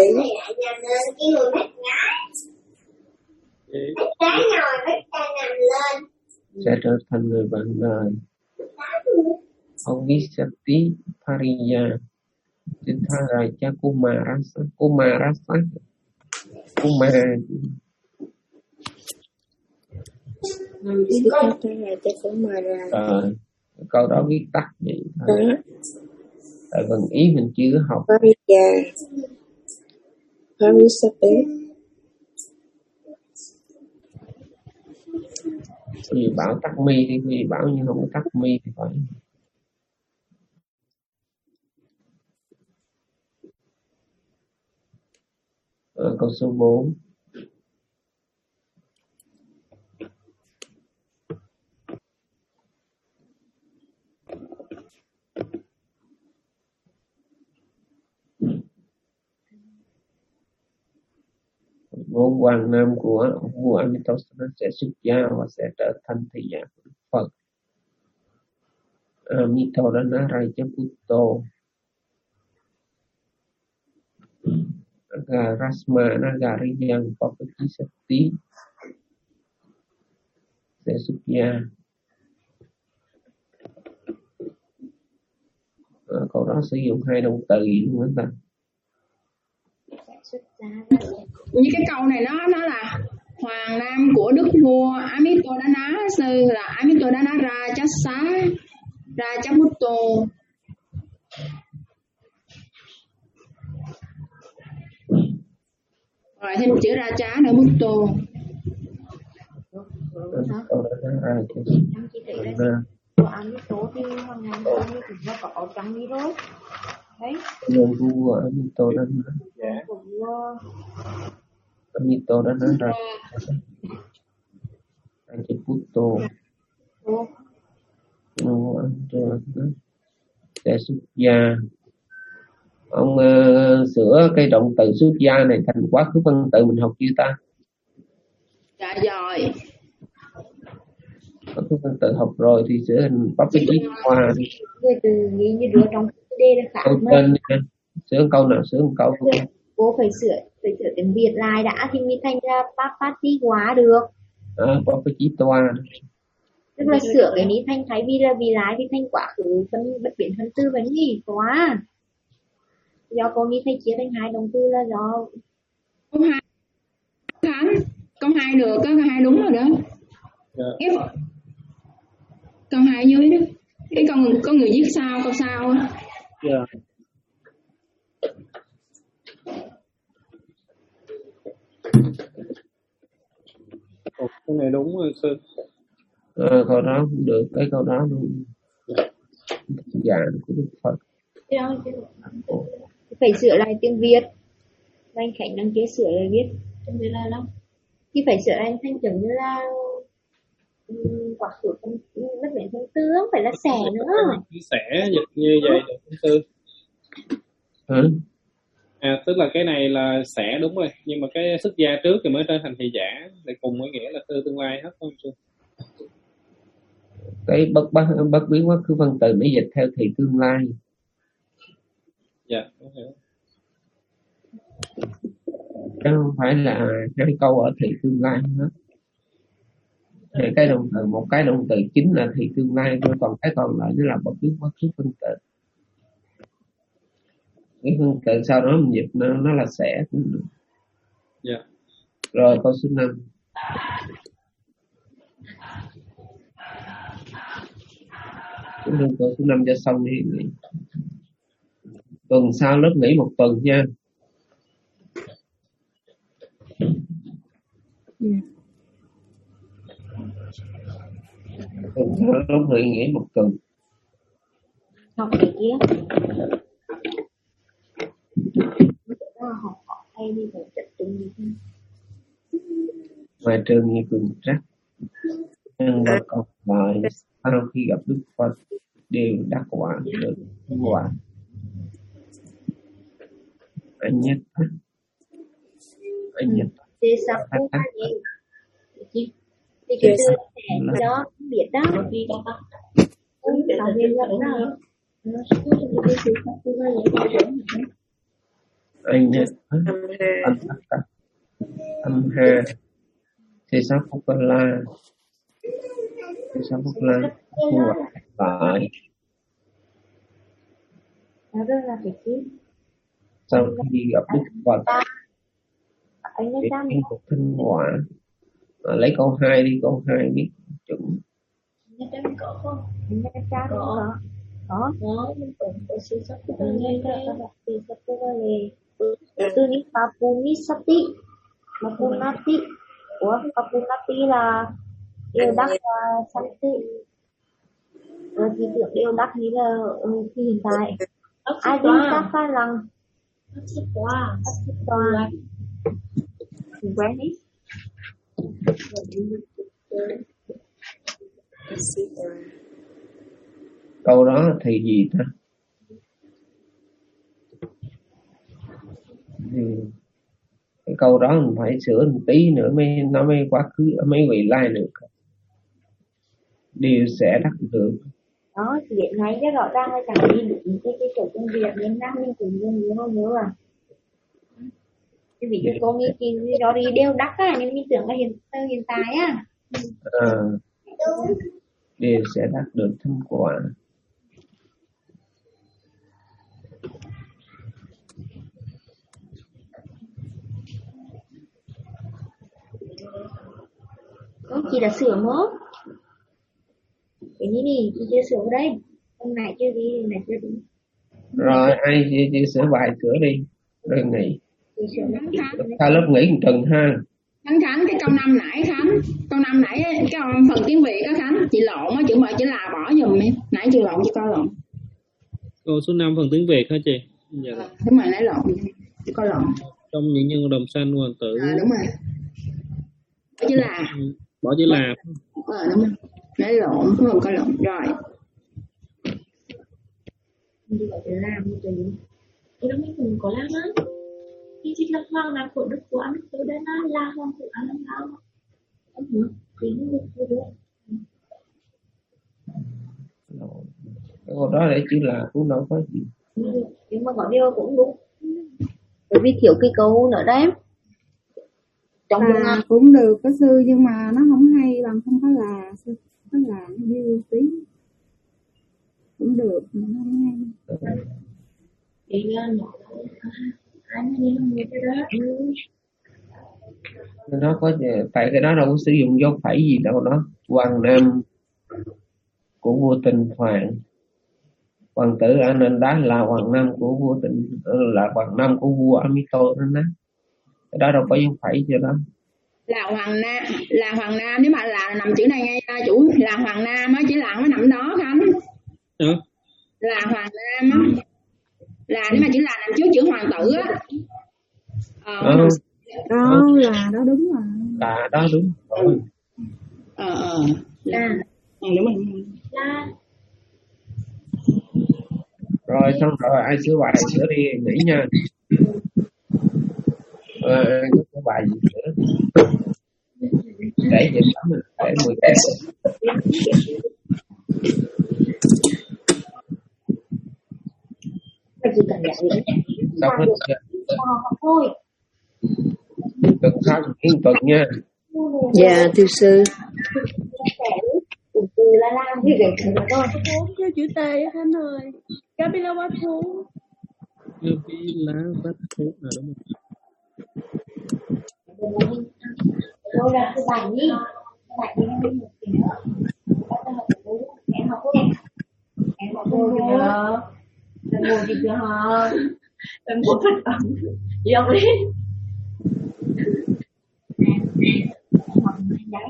[SPEAKER 2] sẽ trở thành người bạn đời. Ông Visati Pariya Siddhara cha Kumarasa Kumarasa Kumar Rồi câu đó viết tắt vậy thôi. Tại phần ý mình chưa học.
[SPEAKER 12] Pariya Parisati
[SPEAKER 2] Vì bảo tắt mi thì vì bảo như không có tắt mi thì phải. À, câu số bốn. Bốn quan nam của vua Amitabha sẽ xuất gia và sẽ trở thành thị giả của Đức Phật. Amitabha Rajaputto Rasma Nagariyang Papatisati sẽ xuất gia. À, câu đó sử dụng hai động từ luôn đó ta.
[SPEAKER 1] Như cái câu này nó nó là hoàng nam của đức vua Amitabha sư là Amitabha Rajasa Rajaputto. Rồi thêm một chữ Raja nữa Putto.
[SPEAKER 2] Câu đó ra cho
[SPEAKER 6] của Amito thì hàng ngày như chúng ta có ở trong đi rồi đấy.
[SPEAKER 2] Người vua Amito đó Amito đó nói ra Ajiputto sẽ xuất gia. Ông uh, sửa cái động từ xuất gia này thành quá khứ phân tự mình học chưa ta?
[SPEAKER 1] Dạ rồi.
[SPEAKER 2] Quá khứ phân tự học rồi thì sửa thành Papachitwa.
[SPEAKER 6] Người từ nghĩ như đứa trong đề là khác
[SPEAKER 2] câu tên nha. Sửa câu nào sửa một câu.
[SPEAKER 6] Cô phải sửa phải sửa tiếng Việt lại đã thì mới thành ra Papachitwa được.
[SPEAKER 2] À, Papachitwa.
[SPEAKER 6] Tức là sửa cái ní thanh thái vì là vì lái thì thanh quá khứ phân bất biến phân tư vấn gì quá. Do cô ní thanh chia thành hai động từ là do
[SPEAKER 1] câu hai Khánh, câu hai được, câu hai đúng rồi đó. Ép yeah. Câu hai dưới đó. Cái con có người viết sao câu sao á.
[SPEAKER 4] Yeah. Ồ, cái này đúng rồi sư.
[SPEAKER 2] Ờ, câu đó không được, cái câu đó luôn. Dạ của Đức Phật.
[SPEAKER 6] Phải sửa lại tiếng Việt. Anh Khánh đang kia sửa lại viết tiếng Việt là lắm. Khi phải sửa lại thành tưởng như là quả khử bất biến phân tư, không phải là xẻ nữa.
[SPEAKER 4] Xẻ dịch như vậy được không sư?
[SPEAKER 2] Ừ.
[SPEAKER 4] À, tức là cái này là xẻ đúng rồi, nhưng mà cái xuất gia trước thì mới trở thành thị giả, để cùng với nghĩa là tư tương lai hết không sư?
[SPEAKER 2] Cái bất bất bất biến quá khứ phân từ mới dịch theo thì tương lai.
[SPEAKER 4] Dạ, đúng hiểu.
[SPEAKER 2] Chứ không phải là hai câu ở thì tương lai hết. Hai cái động từ, một cái động từ chính là thì tương lai, còn cái còn lại nó là bất biến quá khứ phân từ. Cái phân từ sau đó mình dịch nó nó là sẽ.
[SPEAKER 4] Dạ.
[SPEAKER 2] Rồi câu số năm. Câu số năm cho xong đi. Tuần sau lớp nghỉ một tuần nha.
[SPEAKER 1] Yeah.
[SPEAKER 2] Tuần sau lớp nghỉ nghỉ một tuần.
[SPEAKER 6] Học cái kia. Học hay đi vào trận trung như thế.
[SPEAKER 2] Ngoài trường như cường trắc. Nhưng mà còn lại sau khi gặp Đức Phật đều đắc quả được quả. Anh nhất anh nhất
[SPEAKER 6] thì sao cũng phải gì thì cái từ này đó biết đó vì đó cũng là viên lập đó
[SPEAKER 2] anh nhất âm ha thì sao không có la thì sao không la của tại
[SPEAKER 6] đó là cái gì
[SPEAKER 2] sau khi gặp Đức Phật
[SPEAKER 6] anh nói sao
[SPEAKER 2] thì một thân quả. À, lấy câu hai đi, câu hai biết chuẩn.
[SPEAKER 6] Nhất đến có không? Nhất ra có. Có. Có, mình cũng có sự sắp của người ta đặt từ sắp của người. Từ ní Papunisati. Papunati. Ủa, Papunati là đều đắc và Santi. Rồi thì tưởng đều đắc như là khi hiện tại. Ai đến các pha rằng Xích qua, xích qua. Quen đi.
[SPEAKER 2] Câu đó thì gì ta? Thì cái câu đó mình phải sửa một tí nữa mới nó mới quá khứ mới vị lai được. Điều sẽ đắc được.
[SPEAKER 6] Đó, thì hiện nay cái rõ ràng là chẳng đi đúng cái cái chỗ công việc nên đang mình cũng dùng nhiều hơn nữa à. Cái vị cô nghĩ thì đó đi đều đắc á, nhưng mình tưởng là hiện hiện tại á.
[SPEAKER 2] À, đều sẽ đắc được thành quả.
[SPEAKER 6] Có chỉ là sửa mốt. Cái gì đi, chị chưa sửa đây. Hôm nay chưa đi, hôm nay chưa đi.
[SPEAKER 2] Rồi, ai chưa, chưa sửa bài sửa đi. Rồi nghỉ. Sao lớp nghỉ một tuần ha.
[SPEAKER 1] Khánh Khánh, cái câu năm nãy Khánh. Câu năm nãy, cái phần tiếng Việt đó Khánh. Chị lộn á, chữ mời chữ là bỏ giùm em. Nãy chị lộn, chị coi lộn.
[SPEAKER 4] Câu số năm phần tiếng Việt hả chị? Dạ.
[SPEAKER 1] À, đúng rồi, nãy lộn. Chị coi lộn.
[SPEAKER 4] Trong những nhân đồng sanh hoàng tử.
[SPEAKER 1] À, đúng rồi. Chữ là.
[SPEAKER 4] bỏ chữ là.
[SPEAKER 1] Ờ đúng rồi. Nói lộn, không có lộn. Rồi.
[SPEAKER 6] Đi gọi là làm gì cái đó mấy người có làm á. Khi chính là hoàng nam của đức của anh tôi đã nói là hoàng của anh làm sao không được tiếng được tôi được
[SPEAKER 2] cái câu đó để chữ là cũng đâu có gì,
[SPEAKER 6] nhưng mà có điều cũng đúng bởi vì thiếu cái câu nữa đấy trong
[SPEAKER 15] là cũng được có sư nhưng mà nó không hay bằng không có là sư, có là nó dư tí cũng được mà nó không hay.
[SPEAKER 6] Đi nhỏ anh đi không cái đó
[SPEAKER 2] nó có tại cái đó đâu có sử dụng dấu phẩy gì đâu, đó Hoàng Nam của vua Tinh Hoàng, hoàng tử Ananda là hoàng nam của vua Tinh, là hoàng nam của vua Amito đó, cái đó đâu có dấu phẩy cho đó.
[SPEAKER 1] Là hoàng nam, là hoàng nam nếu mà là nằm chữ này ngay ra chủ là hoàng nam á, chỉ là nó nằm đó không?
[SPEAKER 4] Ừ.
[SPEAKER 1] Là hoàng nam á, là nếu mà chỉ là nằm trước chữ hoàng tử á. Ờ,
[SPEAKER 2] đó,
[SPEAKER 15] đó là đó đúng rồi.
[SPEAKER 2] Là đó đúng rồi.
[SPEAKER 1] Ờ ờ là ừ, đúng rồi.
[SPEAKER 6] Là
[SPEAKER 2] Rồi xong rồi ai sửa bài sửa đi nghỉ nha. Ờ, có sửa bài gì nữa để dịp lắm để mười cái xong hết
[SPEAKER 6] thôi
[SPEAKER 2] tuần sau yên tuần nha.
[SPEAKER 5] Dạ thưa sư.
[SPEAKER 6] từ là làm gì để thử là thôi
[SPEAKER 14] cho chữ T anh ơi. Kapila Vatu.
[SPEAKER 4] Kapila Vatu à đúng không?
[SPEAKER 6] Tôi là cái bài đi bài đi em một tí nữa em học cô em học cô gì nữa em ngồi gì nữa hả em ngồi phát ẩm dòng đi học đấy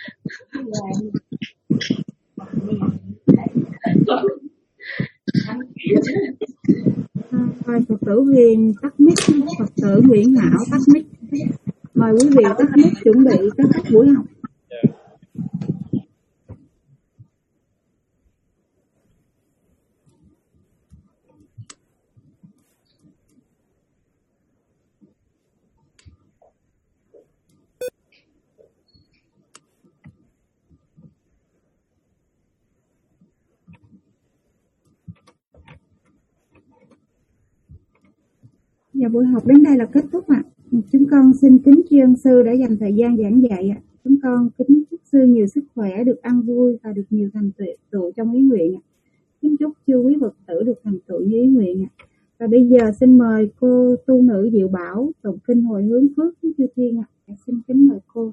[SPEAKER 15] Thôi Phật tử Huyền tắt mic, Phật tử Nguyễn Hảo tắt mic. Mời quý vị tắt mic chuẩn bị kết thúc buổi học. Và buổi học đến đây là kết thúc ạ. À. Chúng con xin kính tri ân sư đã dành thời gian giảng dạy ạ. À. Chúng con kính chúc sư nhiều sức khỏe, được ăn vui và được nhiều thành tựu trong ý nguyện ạ. À. Kính chúc chư quý Phật tử được thành tựu như ý nguyện ạ. À. Và bây giờ xin mời cô tu nữ Diệu Bảo tụng kinh hồi hướng phước với chư thiên ạ. À. Xin kính mời cô.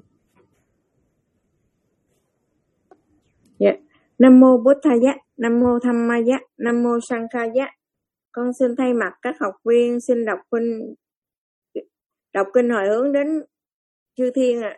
[SPEAKER 3] Yeah. Nam mô Bụt Thaya, Nam mô Dhammaya, Nam mô Sankhaya. Con xin thay mặt các học viên xin đọc kinh đọc kinh hồi hướng đến chư thiên ạ.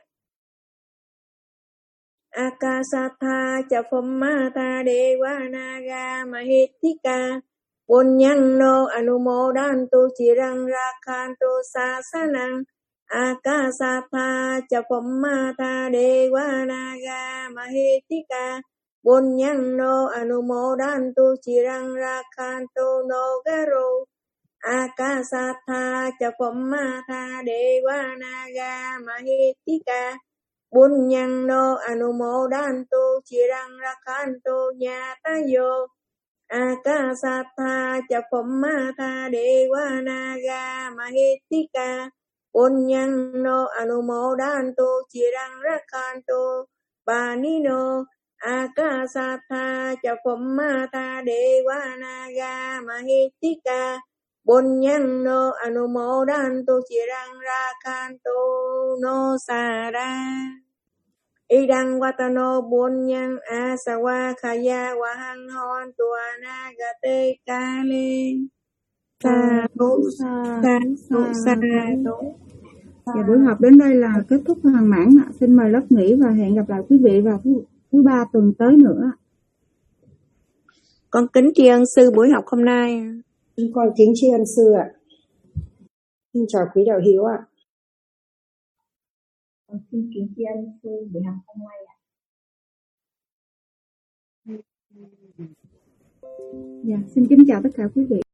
[SPEAKER 3] À. Akasatha cha Phomata Dewa Naga Mahithika Punyano Anumodantu Chirang Rakhantu Sasanang. Akasatha cha Phomata Dewa Naga Mahithika Punyano Anumodantu Chirang Rakhantu Nogaro. Akasatha cha Phomata Dewa Naga Mahithika Punyano Anumodantu Chirang Rakhantu Nyatayo. Akasatha cha Phomata Dewa Naga Mahithika Punyano Anumodantu Chirang Rakhantu Panino. Akasatha cha Phomata Dewa Naga Mahithika Punyano Anumodantu Chirang Rakhantu No Sara. Idang Watano Punyang Asawa Khaya Wahang Hon Tuanagate Kale. Sa tu sa tu sa tu.
[SPEAKER 15] Và buổi học đến đây là kết thúc hoàn mãn ạ. Xin mời lớp nghỉ và hẹn gặp lại quý vị vào thứ, thứ ba tuần tới nữa.
[SPEAKER 3] Con kính tri ân sư buổi học hôm nay.
[SPEAKER 12] Con kính tri ân sư ạ. Xin chào quý đạo hữu ạ.
[SPEAKER 11] Con xin kính tri ân sư buổi học hôm nay ạ.
[SPEAKER 15] Dạ, xin kính chào tất cả quý vị.